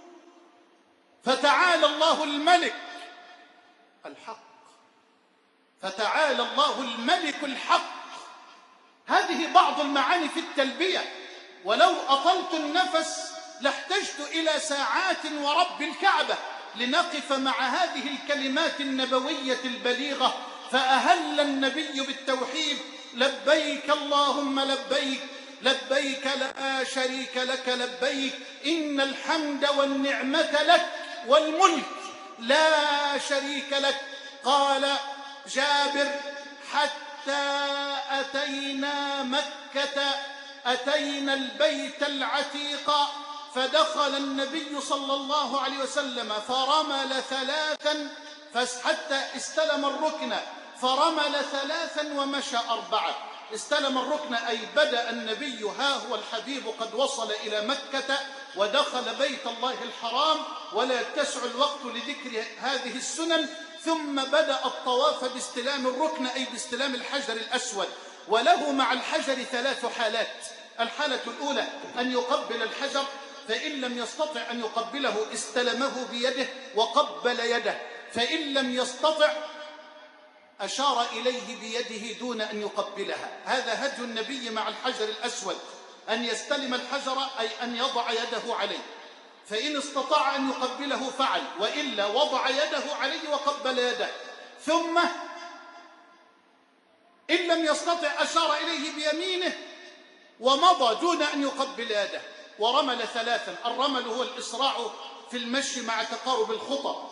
فتعالى الله الملك الحق، فتعالى الله الملك الحق. هذه بعض المعاني في التلبية، ولو أطلت النفس لاحتجت إلى ساعات ورب الكعبة لنقف مع هذه الكلمات النبوية البليغة. فأهل النبي بالتوحيد: لبيك اللهم لبيك، لبيك لا شريك لك لبيك، إن الحمد والنعمة لك والملك لا شريك لك. قال جابر: حتى أتينا مكة، أتينا البيت العتيق، فدخل النبي صلى الله عليه وسلم فرمل ثلاثا حتى استلم الركن، فرمل ثلاثا ومشى أربعة. استلم الركن أي بدأ النبي، ها هو الحبيب قد وصل إلى مكة ودخل بيت الله الحرام، ولا يتسع الوقت لذكر هذه السنن. ثم بدأ الطواف باستلام الركن أي باستلام الحجر الأسود، وله مع الحجر 3 حالات. الحالة الأولى أن يقبل الحجر، فإن لم يستطع أن يقبله استلمه بيده وقبل يده، فإن لم يستطع أشار إليه بيده دون أن يقبلها. هذا هدي النبي مع الحجر الأسود، أن يستلم الحجر أي أن يضع يده عليه، فإن استطاع أن يقبله فعل، وإلا وضع يده عليه وقبل يده. ثم إن لم يستطع أشار إليه بيمينه ومضى دون أن يقبل يده، ورمل ثلاثا. الرمل هو الإسراع في المشي مع تقارب الخطى،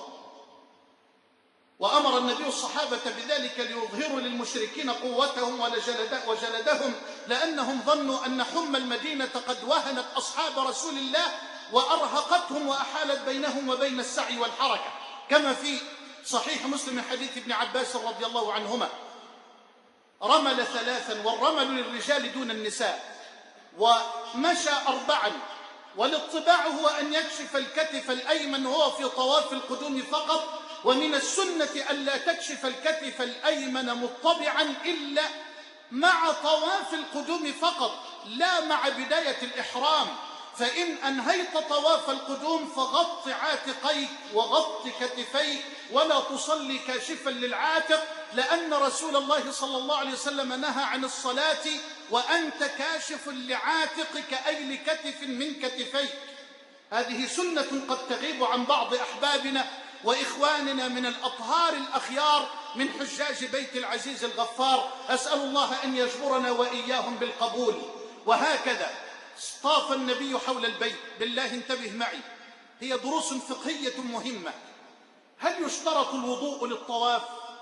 وأمر النبي الصحابة بذلك ليظهروا للمشركين قوتهم وجلدهم، لأنهم ظنوا أن حمى المدينة قد وهنت أصحاب رسول الله وأرهقتهم وأحالت بينهم وبين السعي والحركة، كما في صحيح مسلم من حديث ابن عباس رضي الله عنهما. رمل ثلاثا، والرمل للرجال دون النساء، ومشى 4. والاطباع هو أن يكشف الكتف الأيمن وهو في طواف القدوم فقط، ومن السنة ألا تكشف الكتف الأيمن مطبعا إلا مع طواف القدوم فقط، لا مع بداية الإحرام. فإن أنهيت طواف القدوم فغط عاتقيك وغط كتفيك، ولا تصلي كاشفا للعاتق، لأن رسول الله صلى الله عليه وسلم نهى عن الصلاة وأنت كاشف لعاتقك أي لكتف من كتفيك. هذه سنة قد تغيب عن بعض أحبابنا وإخواننا من الأطهار الأخيار من حجاج بيت العزيز الغفار. أسأل الله أن يجبرنا وإياهم بالقبول. وهكذا طاف النبي حول البيت. بالله انتبه معي، هي دروس فقهية مهمة. هل يشترط الوضوء للطواف؟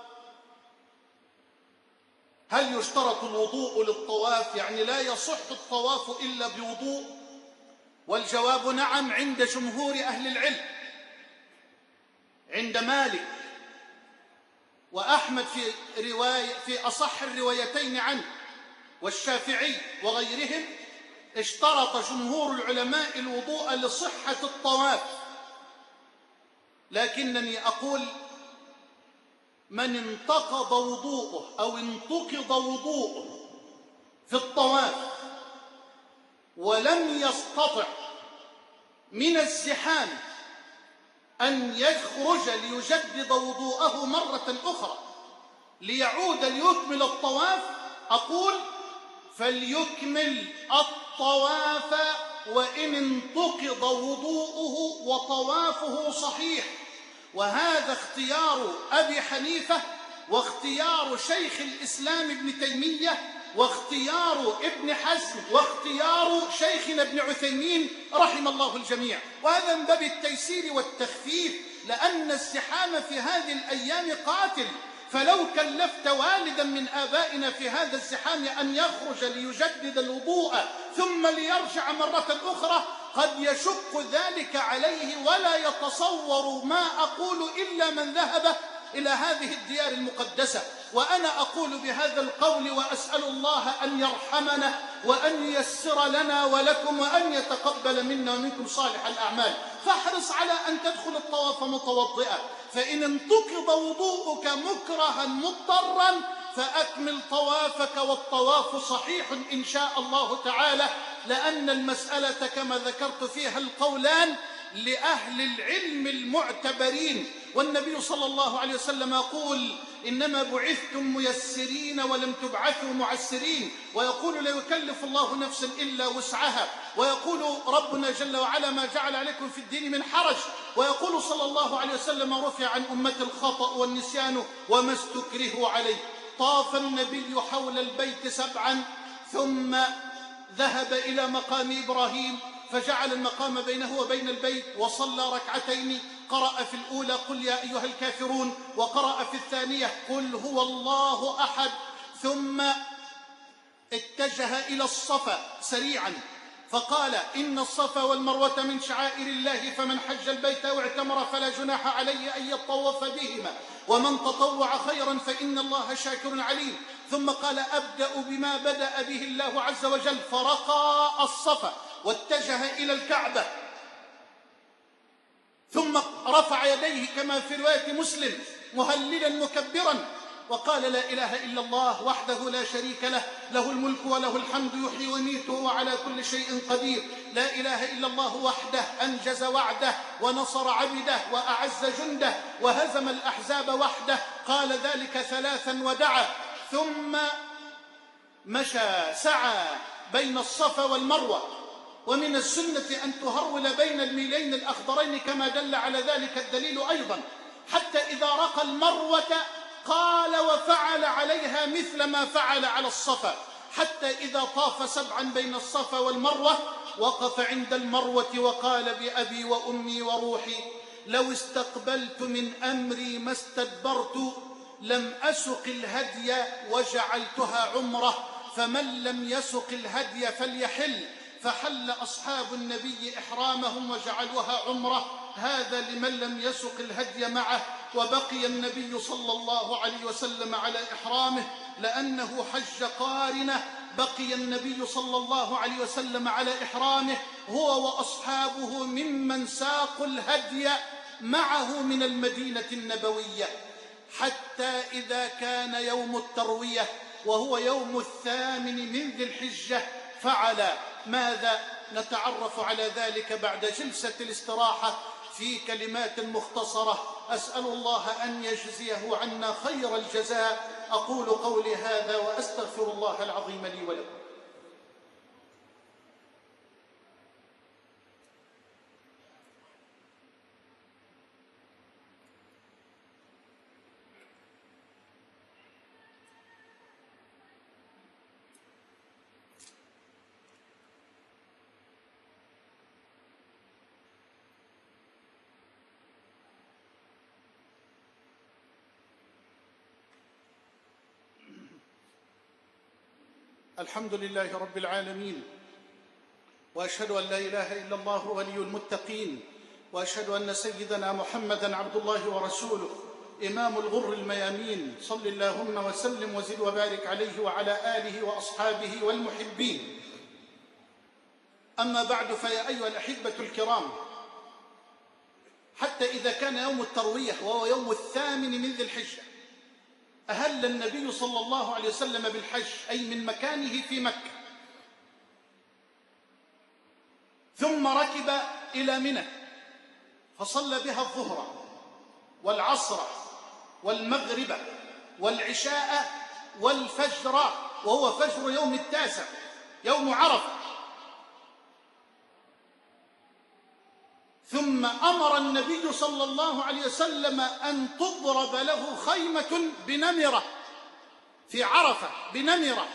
هل يشترط الوضوء للطواف؟ يعني لا يصح الطواف إلا بوضوء؟ والجواب نعم عند جمهور أهل العلم، عند مالك وأحمد في أصح الروايتين عنه، والشافعي وغيرهم. اشترط جمهور العلماء الوضوء لصحة الطواف، لكنني أقول: من انتقض وضوءه أو انتقض وضوءه في الطواف ولم يستطع من الزحام أن يخرج ليجدد وضوءه مرة أخرى ليعود ليكمل الطواف، أقول فليكمل الطواف وإن انتقض وضوءه وطوافه صحيح. وهذا اختيار أبي حنيفة واختيار شيخ الإسلام ابن تيمية واختيار ابن حزم واختيار شيخنا ابن عثيمين رحم الله الجميع. وهذا من باب التيسير والتخفيف، لأن الزحام في هذه الأيام قاتل. فلو كلفت والدا من آبائنا في هذا الزحام أن يخرج ليجدد الوضوء ثم ليرجع مرة أخرى قد يشق ذلك عليه ولا يتصور ما أقول إلا من ذهب إلى هذه الديار المقدسة. وأنا أقول بهذا القول وأسأل الله أن يرحمنا وأن ييسر لنا ولكم وأن يتقبل منا ومنكم صالح الأعمال. فاحرص على أن تدخل الطواف متوضئا، فإن انتقض وضوءك مكرها مضطرا فأكمل طوافك والطواف صحيح إن شاء الله تعالى، لأن المسألة كما ذكرت فيها القولان لأهل العلم المعتبرين. والنبي صلى الله عليه وسلم يقول إنما بعثتم ميسرين ولم تبعثوا معسرين، ويقول لا يكلف الله نفسا إلا وسعها، ويقول ربنا جل وعلا ما جعل عليكم في الدين من حرج، ويقول صلى الله عليه وسلم رفع عن أمة الخطأ والنسيان وما استكرهوا عليه. طاف النبي حول البيت 7 ثم ذهب إلى مقام إبراهيم فجعل المقام بينه وبين البيت وصلى ركعتين، قرأ في الأولى قل يا أيها الكافرون، وقرأ في الثانية قل هو الله أحد، ثم اتجه إلى الصفا سريعا فقال إن الصفا والمروة من شعائر الله فمن حج البيت أو اعتمر فلا جناح عليه أن يطوف بهما ومن تطوع خيرا فإن الله شاكر عليم. ثم قال أبدأ بما بدأ به الله عز وجل، فرقى الصفا واتجه إلى الكعبة ثم رفع يديه كما في رواية مسلم مهللا مكبرا وقال لا إله إلا الله وحده لا شريك له، له الملك وله الحمد يحيي ويميت وعلى كل شيء قدير، لا إله إلا الله وحده أنجز وعده ونصر عبده وأعز جنده وهزم الأحزاب وحده. قال ذلك 3 ودعا، ثم مشى سعى بين الصفا والمروة. ومن السنة أن تهرول بين الميلين الأخضرين كما دل على ذلك الدليل أيضا، حتى إذا رقى المروة قال وفعل عليها مثل ما فعل على الصفا، حتى إذا طاف 7 بين الصفا والمروة وقف عند المروة وقال بأبي وأمي وروحي لو استقبلت من أمري ما استدبرت، لم أسق الهدي وجعلتها عمرة، فمن لم يسق الهدي فليحل. فحل أصحاب النبي إحرامهم وجعلوها عمرة، هذا لمن لم يسق الهدي معه. وبقي النبي صلى الله عليه وسلم على إحرامه لأنه حج قارنة، بقي النبي صلى الله عليه وسلم على إحرامه هو وأصحابه ممن ساقوا الهدي معه من المدينة النبوية، حتى إذا كان يوم التروية وهو يوم 8 من ذي الحجة فعل ماذا؟ نتعرف على ذلك بعد جلسة الاستراحة في كلمات مختصرة. أسأل الله أن يجزيه عنا خير الجزاء. أقول قولي هذا وأستغفر الله العظيم لي ولكم. الحمد لله رب العالمين، وأشهد أن لا إله إلا الله ولي المتقين، وأشهد أن سيدنا محمدًا عبد الله ورسوله إمام الغر الميامين، صل اللهم وسلم وزد وبارك عليه وعلى آله وأصحابه والمحبين. أما بعد، فيا أيها الأحبة الكرام، حتى إذا كان يوم التروية وهو يوم 8 من ذي الحجة أهل النبي صلى الله عليه وسلم بالحج، أي من مكانه في مكة، ثم ركب إلى منى فصلى بها الظهر والعصر والمغرب والعشاء والفجر، وهو فجر يوم التاسع يوم عرفة. ثم أمر النبي صلى الله عليه وسلم أن تضرب له خيمة بنمرة في عرفة بنمرة،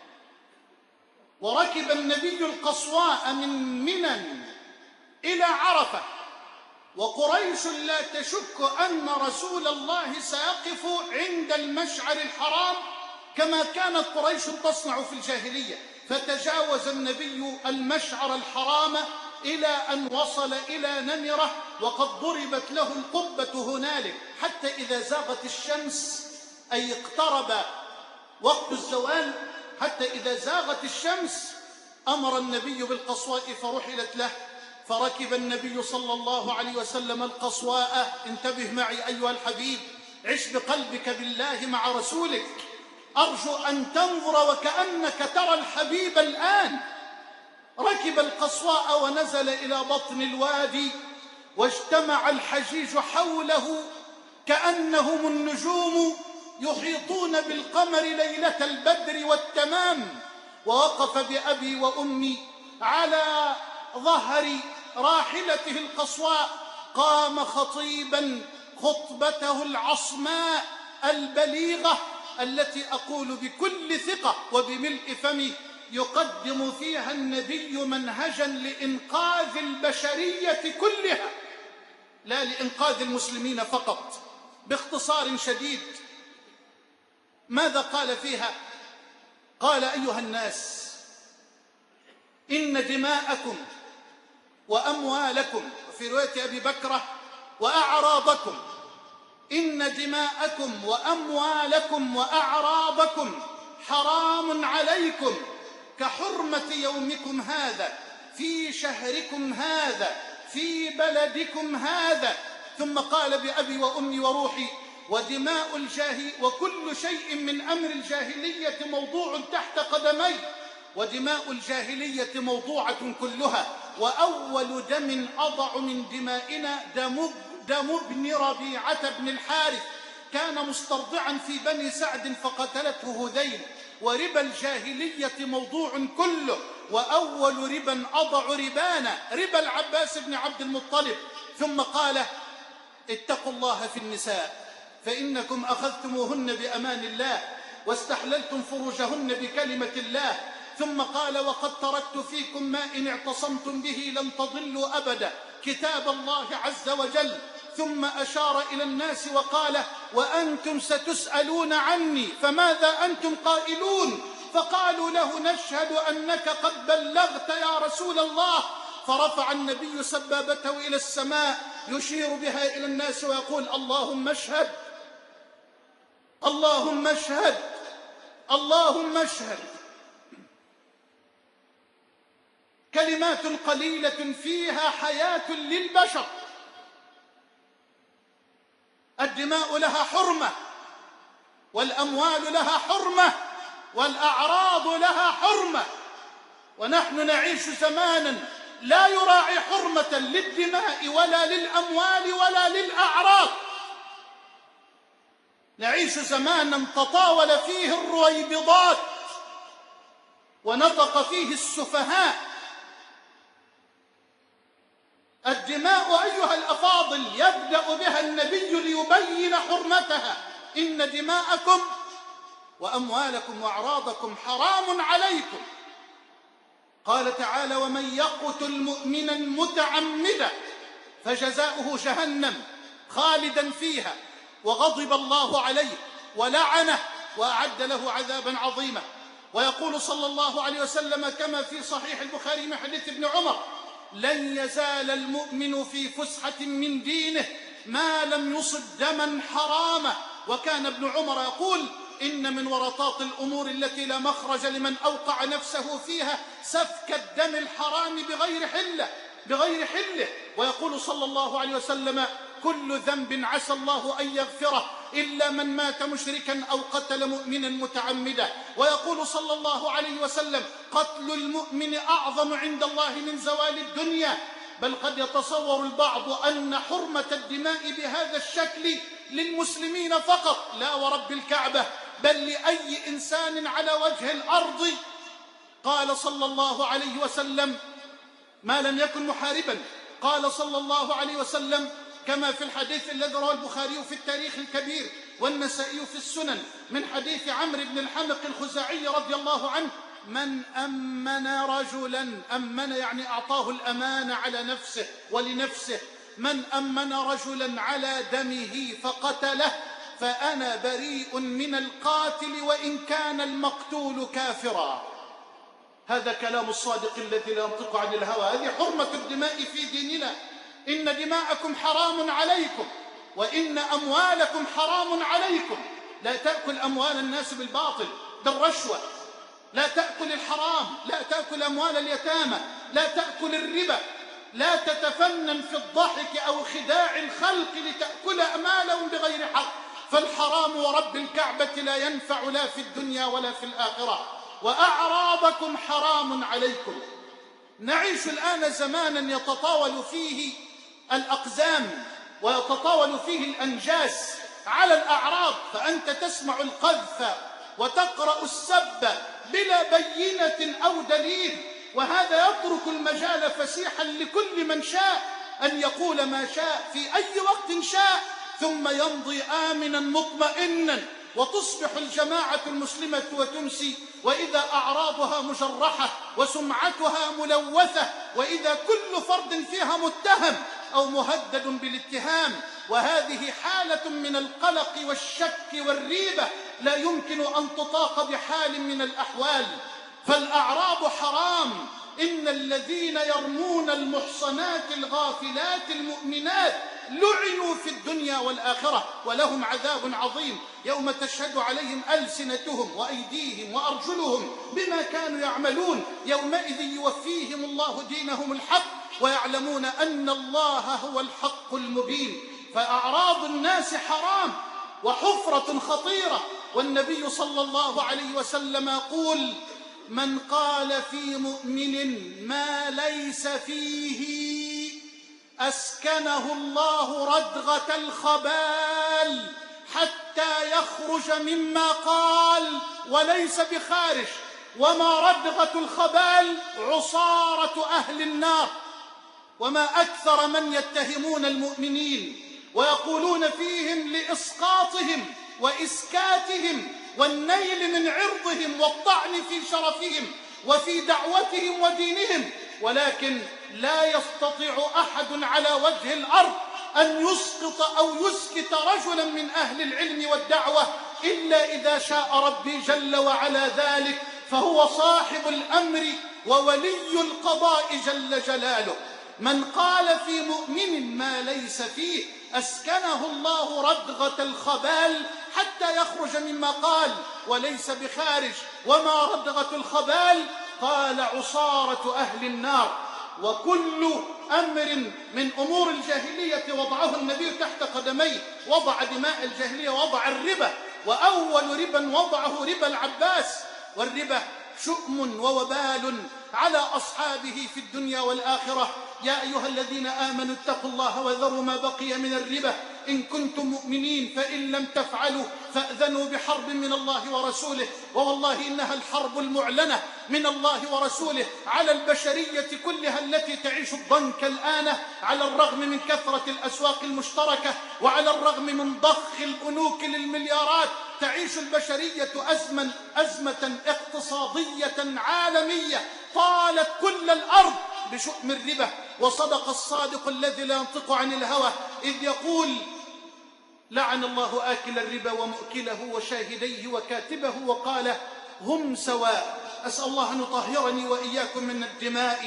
وركب النبي القصواء من منى إلى عرفة، وقريش لا تشك أن رسول الله سيقف عند المشعر الحرام كما كانت قريش تصنع في الجاهلية، فتجاوز النبي المشعر الحرام إلى أن وصل إلى نمرة، وقد ضربت له القبة هنالك، حتى إذا زاغت الشمس أي اقترب وقت الزوال، حتى إذا زاغت الشمس أمر النبي بالقصواء فرحلت له، فركب النبي صلى الله عليه وسلم القصواء. انتبه معي أيها الحبيب، عش بقلبك بالله مع رسولك، أرجو أن تنظر وكأنك ترى الحبيب الآن. ركب القصواء ونزل إلى بطن الوادي، واجتمع الحجيج حوله كأنهم النجوم يحيطون بالقمر ليلة البدر والتمام. ووقف بأبي وأمي على ظهر راحلته القصواء، قام خطيبا خطبته العصماء البليغة التي أقول بكل ثقة وبملء فمي يقدم فيها النبي منهجا لإنقاذ البشرية كلها، لا لإنقاذ المسلمين فقط. باختصار شديد ماذا قال فيها؟ قال: أيها الناس، إن دماءكم وأموالكم، وفي رواية أبي بكرة وأعراضكم، إن دماءكم وأموالكم وأعراضكم حرام عليكم كحرمة يومكم هذا في شهركم هذا في بلدكم هذا. ثم قال: بأبي وأمي وروحي، ودماء وكل شيء من أمر الجاهلية موضوع تحت قدمي، ودماء الجاهلية موضوعة كلها، وأول دم أضع من دمائنا دم ابن ربيعة بن الحارث، كان مسترضعا في بني سعد فقتلته هذيل، وربا الجاهلية موضوع كله، وأول ربا أضع ربانا ربا العباس بن عبد المطلب. ثم قال: اتقوا الله في النساء فإنكم أخذتموهن بأمان الله واستحللتم فروجهن بكلمة الله. ثم قال: وقد تركت فيكم ما إن اعتصمتم به لن تضلوا أبدا، كتاب الله عز وجل. ثم أشار إلى الناس وقال: وأنتم ستسألون عني فماذا أنتم قائلون؟ فقالوا له: نشهد أنك قد بلغت يا رسول الله. فرفع النبي سبابته إلى السماء يشير بها إلى الناس ويقول: اللهم اشهد، اللهم اشهد، اللهم اشهد. كلمات قليلة فيها حياة للبشر. الدماء لها حرمة، والأموال لها حرمة، والأعراض لها حرمة، ونحن نعيش زمانا لا يراعي حرمة للدماء ولا للأموال ولا للأعراض. نعيش زمانا تطاول فيه الرويبضات ونطق فيه السفهاء. الدماء أيها الأفاضل يبدأ بها النبي ليبين حرمتها: إن دماءكم وأموالكم وأعراضكم حرام عليكم. قال تعالى: ومن يقتل مؤمنا متعمدا فجزاؤه جهنم خالدا فيها وغضب الله عليه ولعنه وأعد له عذابا عظيما. ويقول صلى الله عليه وسلم كما في صحيح البخاري من حديث ابن عمر: لن يزال المؤمن في فسحة من دينه ما لم يصب دما حراما. وكان ابن عمر يقول: إن من ورطات الأمور التي لا مخرج لمن أوقع نفسه فيها سفك الدم الحرام بغير حله. ويقول صلى الله عليه وسلم: كل ذنب عسى الله أن يغفره إلا من مات مشركا أو قتل مؤمنا متعمدا. ويقول صلى الله عليه وسلم: قتل المؤمن أعظم عند الله من زوال الدنيا. بل قد يتصور البعض أن حرمة الدماء بهذا الشكل للمسلمين فقط، لا ورب الكعبة، بل لأي إنسان على وجه الأرض. قال صلى الله عليه وسلم ما لم يكن محاربا، قال صلى الله عليه وسلم كما في الحديث الذي رواه البخاري في التاريخ الكبير والنسائي في السنن من حديث عمرو بن الحمق الخزاعي رضي الله عنه: من أمن رجلا، أمن يعني أعطاه الأمانة على نفسه ولنفسه، من أمن رجلا على دمه فقتله فأنا بريء من القاتل وإن كان المقتول كافرا. هذا كلام الصادق الذي لا ينطق عن الهوى. هذه حرمة الدماء في ديننا. إن دماءكم حرام عليكم وإن أموالكم حرام عليكم. لا تأكل أموال الناس بالباطل بالرشوة، لا تأكل الحرام، لا تأكل أموال اليتامى، لا تأكل الربا، لا تتفنن في الضحك أو خداع الخلق لتأكل أمالهم بغير حق. فالحرام ورب الكعبة لا ينفع لا في الدنيا ولا في الآخرة. وأعراضكم حرام عليكم. نعيش الآن زمانا يتطاول فيه الأقزام ويتطاول فيه الأنجاس على الأعراض، فأنت تسمع القذف وتقرأ السب بلا بينة أو دليل، وهذا يترك المجال فسيحا لكل من شاء أن يقول ما شاء في أي وقت شاء، ثم يمضي آمنا مطمئنا، وتصبح الجماعة المسلمة وتمسي وإذا أعراضها مجرحة وسمعتها ملوثة، وإذا كل فرد فيها متهم أو مهدد بالاتهام. وهذه حالة من القلق والشك والريبة لا يمكن أن تطاق بحال من الأحوال. فالأعراض حرام. إن الذين يرمون المحصنات الغافلات المؤمنات لعنوا في الدنيا والآخرة ولهم عذاب عظيم يوم تشهد عليهم ألسنتهم وأيديهم وأرجلهم بما كانوا يعملون. يومئذ يوفيهم الله دينهم الحق ويعلمون أن الله هو الحق المبين. فأعراض الناس حرام وحفرة خطيرة. والنبي صلى الله عليه وسلم يقول: من قال في مؤمن ما ليس فيه أسكنه الله ردغة الخبال حتى يخرج مما قال وليس بخارج. وما ردغة الخبال؟ عصارة أهل النار. وما أكثر من يتهمون المؤمنين ويقولون فيهم لإسقاطهم وإسكاتهم والنيل من عرضهم والطعن في شرفهم وفي دعوتهم ودينهم، ولكن لا يستطيع أحد على وجه الأرض أن يسقط أو يسكت رجلا من أهل العلم والدعوة إلا إذا شاء ربي جل وعلا ذلك، فهو صاحب الأمر وولي القضاء جل جلاله. من قال في مؤمن ما ليس فيه أسكنه الله ردغة الخبال حتى يخرج مما قال وليس بخارج. وما ردغة الخبال؟ قال عصارة أهل النار. وكل أمر من أمور الجاهلية وضعه النبي تحت قدميه. وضع دماء الجاهلية، وضع الربا، وأول ربا وضعه ربا العباس. والربا شؤم ووبال على أصحابه في الدنيا والآخرة. يا أيها الذين آمنوا اتقوا الله وذروا ما بقي من الربا إن كنتم مؤمنين، فإن لم تفعلوا فأذنوا بحرب من الله ورسوله. ووالله إنها الحرب المعلنة من الله ورسوله على البشرية كلها التي تعيش الضنك الآن، على الرغم من كثرة الأسواق المشتركة وعلى الرغم من ضخ البنوك للمليارات. تعيش البشرية أزمة اقتصادية عالمية طالت كل الأرض بشؤم الربا. وصدق الصادق الذي لا ينطق عن الهوى إذ يقول: لعن الله آكل الربا ومؤكله وشاهديه وكاتبه وقال: هم سواء. أسأل الله أن يطهرني وإياكم من الدماء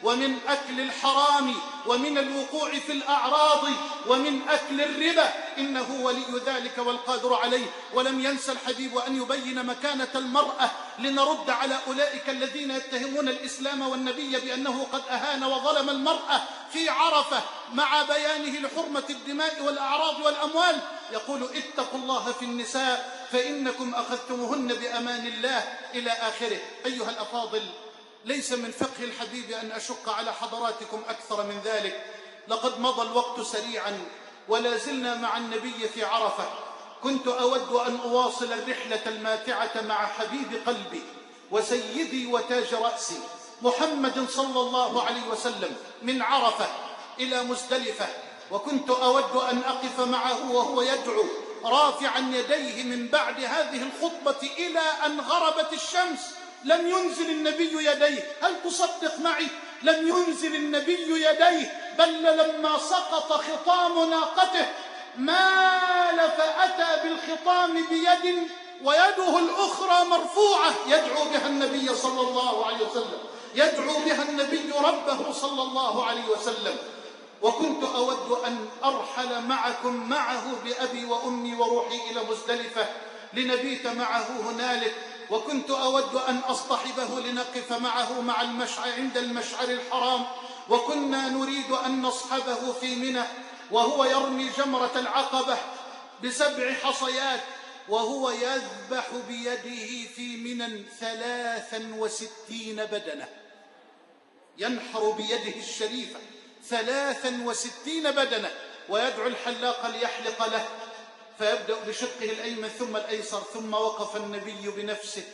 ومن أكل الحرام ومن الوقوع في الأعراض ومن أكل الربا، إنه ولي ذلك والقادر عليه. ولم ينسى الحبيب أن يبين مكانة المرأة لنرد على أولئك الذين يتهمون الإسلام والنبي بأنه قد أهان وظلم المرأة في عرفة مع بيانه لحرمة الدماء والأعراض والأموال. يقول اتقوا الله في النساء فإنكم أخذتموهن بأمان الله إلى آخره. أيها الأفاضل، ليس من فقه الحبيب أن أشق على حضراتكم أكثر من ذلك. لقد مضى الوقت سريعا ولا زلنا مع النبي في عرفة. كنت أود أن أواصل الرحلة الماتعة مع حبيب قلبي وسيدي وتاج رأسي محمد صلى الله عليه وسلم من عرفة إلى مزدلفة، وكنت أود أن أقف معه وهو يدعو رافعا يديه من بعد هذه الخطبة إلى أن غربت الشمس. لم ينزل النبي يديه، هل تصدق معي؟ لم ينزل النبي يديه، بل لما سقط خطام ناقته مال فأتى بالخطام بيد ويده الأخرى مرفوعة يدعو بها النبي صلى الله عليه وسلم، يدعو بها النبي ربه صلى الله عليه وسلم. وكنت أود أن أرحل معه بأبي وأمي وروحي إلى مزدلفة لنبيت معه هنالك، وكنت أود أن أصطحبه لنقف معه مع عند المشعر الحرام، وكنا نريد أن نصحبه في منى وهو يرمي جمرة العقبة ب7 حصيات وهو يذبح بيده في منى 63 بدنة، ينحر بيده الشريفة 63 بدنة، ويدعو الحلاق ليحلق له، فيبدأ بشقه الأيمن ثم الأيسر، ثم وقف النبي بنفسه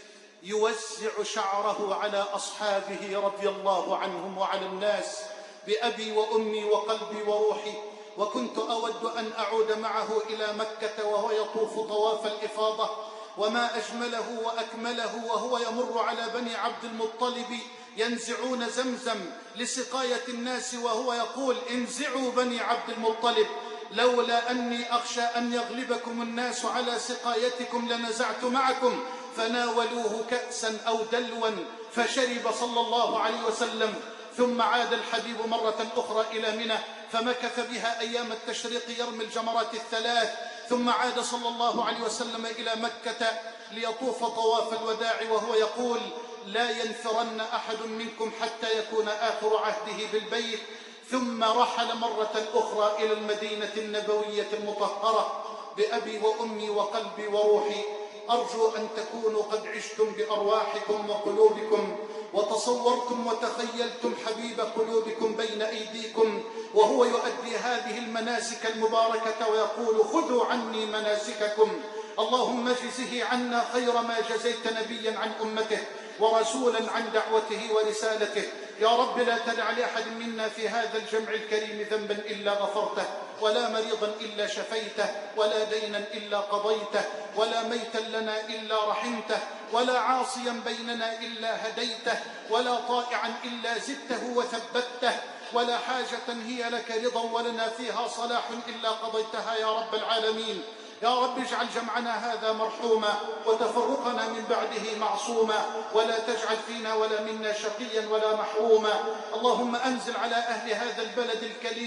يوزع شعره على أصحابه رضي الله عنهم وعلى الناس بأبي وأمي وقلبي وروحي. وكنت أود أن أعود معه إلى مكة وهو يطوف طواف الإفاضة، وما أجمله وأكمله وهو يمر على بني عبد المطلب ينزعون زمزم لسقاية الناس، وهو يقول انزعوا بني عبد المطلب، لولا أني أخشى أن يغلبكم الناس على سقايتكم لنزعت معكم. فناولوه كأسا أو دلوا فشرب صلى الله عليه وسلم. ثم عاد الحبيب مرة أخرى إلى منى فمكث بها أيام التشريق يرمي الجمرات ال3، ثم عاد صلى الله عليه وسلم إلى مكة ليطوف طواف الوداع وهو يقول لا ينفرن أحد منكم حتى يكون آخر عهده بالبيت. ثم رحل مرة أخرى إلى المدينة النبوية المطهرة بأبي وأمي وقلبي وروحي. أرجو أن تكونوا قد عشتم بأرواحكم وقلوبكم وتصورتم وتخيلتم حبيب قلوبكم بين أيديكم وهو يؤدي هذه المناسك المباركة ويقول خذوا عني مناسككم. اللهم اجزه عنا خير ما جزيت نبيا عن أمته ورسولا عن دعوته ورسالته. يا رب لا تدع لأحد منا في هذا الجمع الكريم ذنبا إلا غفرته، ولا مريضا إلا شفيته، ولا دينا إلا قضيته، ولا ميتا لنا إلا رحمته، ولا عاصيا بيننا إلا هديته، ولا طائعا إلا زدته وثبته، ولا حاجة هي لك رضا ولنا فيها صلاح إلا قضيتها يا رب العالمين. يا رب اجعل جمعنا هذا مرحوما وتفرقنا من بعده معصوما، ولا تجعل فينا ولا منا شقيا ولا محروما. اللهم أنزل على أهل هذا البلد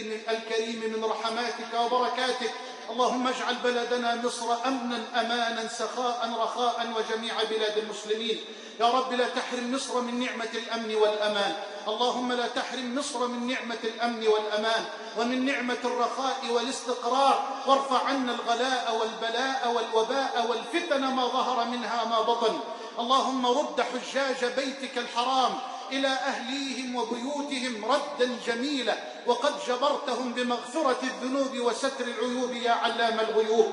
الكريم من رحماتك وبركاتك. اللهم اجعل بلدنا مصر أمنا أمانا سخاء رخاء وجميع بلاد المسلمين. يا رب لا تحرم مصر من نعمة الأمن والأمان، اللهم لا تحرم مصر من نعمة الأمن والأمان ومن نعمة الرخاء والاستقرار، وارفع عنا الغلاء والبلاء والوباء والفتن ما ظهر منها ما بطن. اللهم رد حجاج بيتك الحرام إلى أهليهم وبيوتهم ردا جميلا، وقد جبرتهم بمغفرة الذنوب وستر العيوب يا علام الغيوب.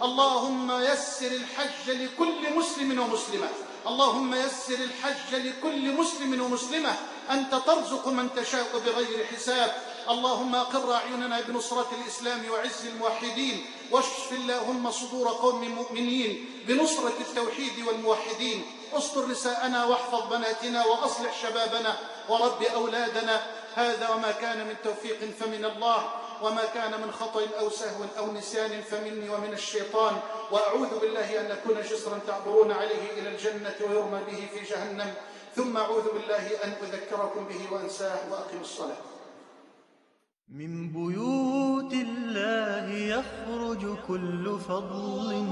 اللهم يسر الحج لكل مسلم ومسلمة، اللهم يسر الحج لكل مسلم ومسلمة، أنت ترزق من تشاء بغير حساب. اللهم أقر أعيننا بنصرة الإسلام وعز الموحدين، واشف اللهم صدور قوم مؤمنين بنصرة التوحيد والموحدين. استر نساءنا واحفظ بناتنا وأصلح شبابنا ورب أولادنا. هذا وما كان من توفيق فمن الله، وما كان من خطأ أو سهو أو نسيان فمني ومن الشيطان. وأعوذ بالله أن أكون جسرا تعبرون عليه إلى الجنة ويرمى به في جهنم ثم أعوذ بالله أن أذكركم به وأنساه، وأقم الصلاة. من بيوت الله يخرج كل فضل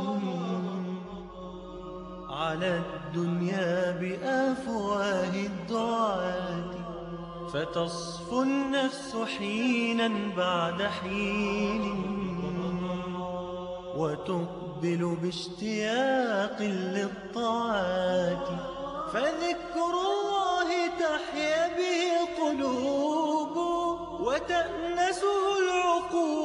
على الدنيا بأفواه الدعاة، فتصفو النفس حينا بعد حين وتقبل باشتياق للطاعات، فذكر الله تحيا به قلوب وتأنسه العقول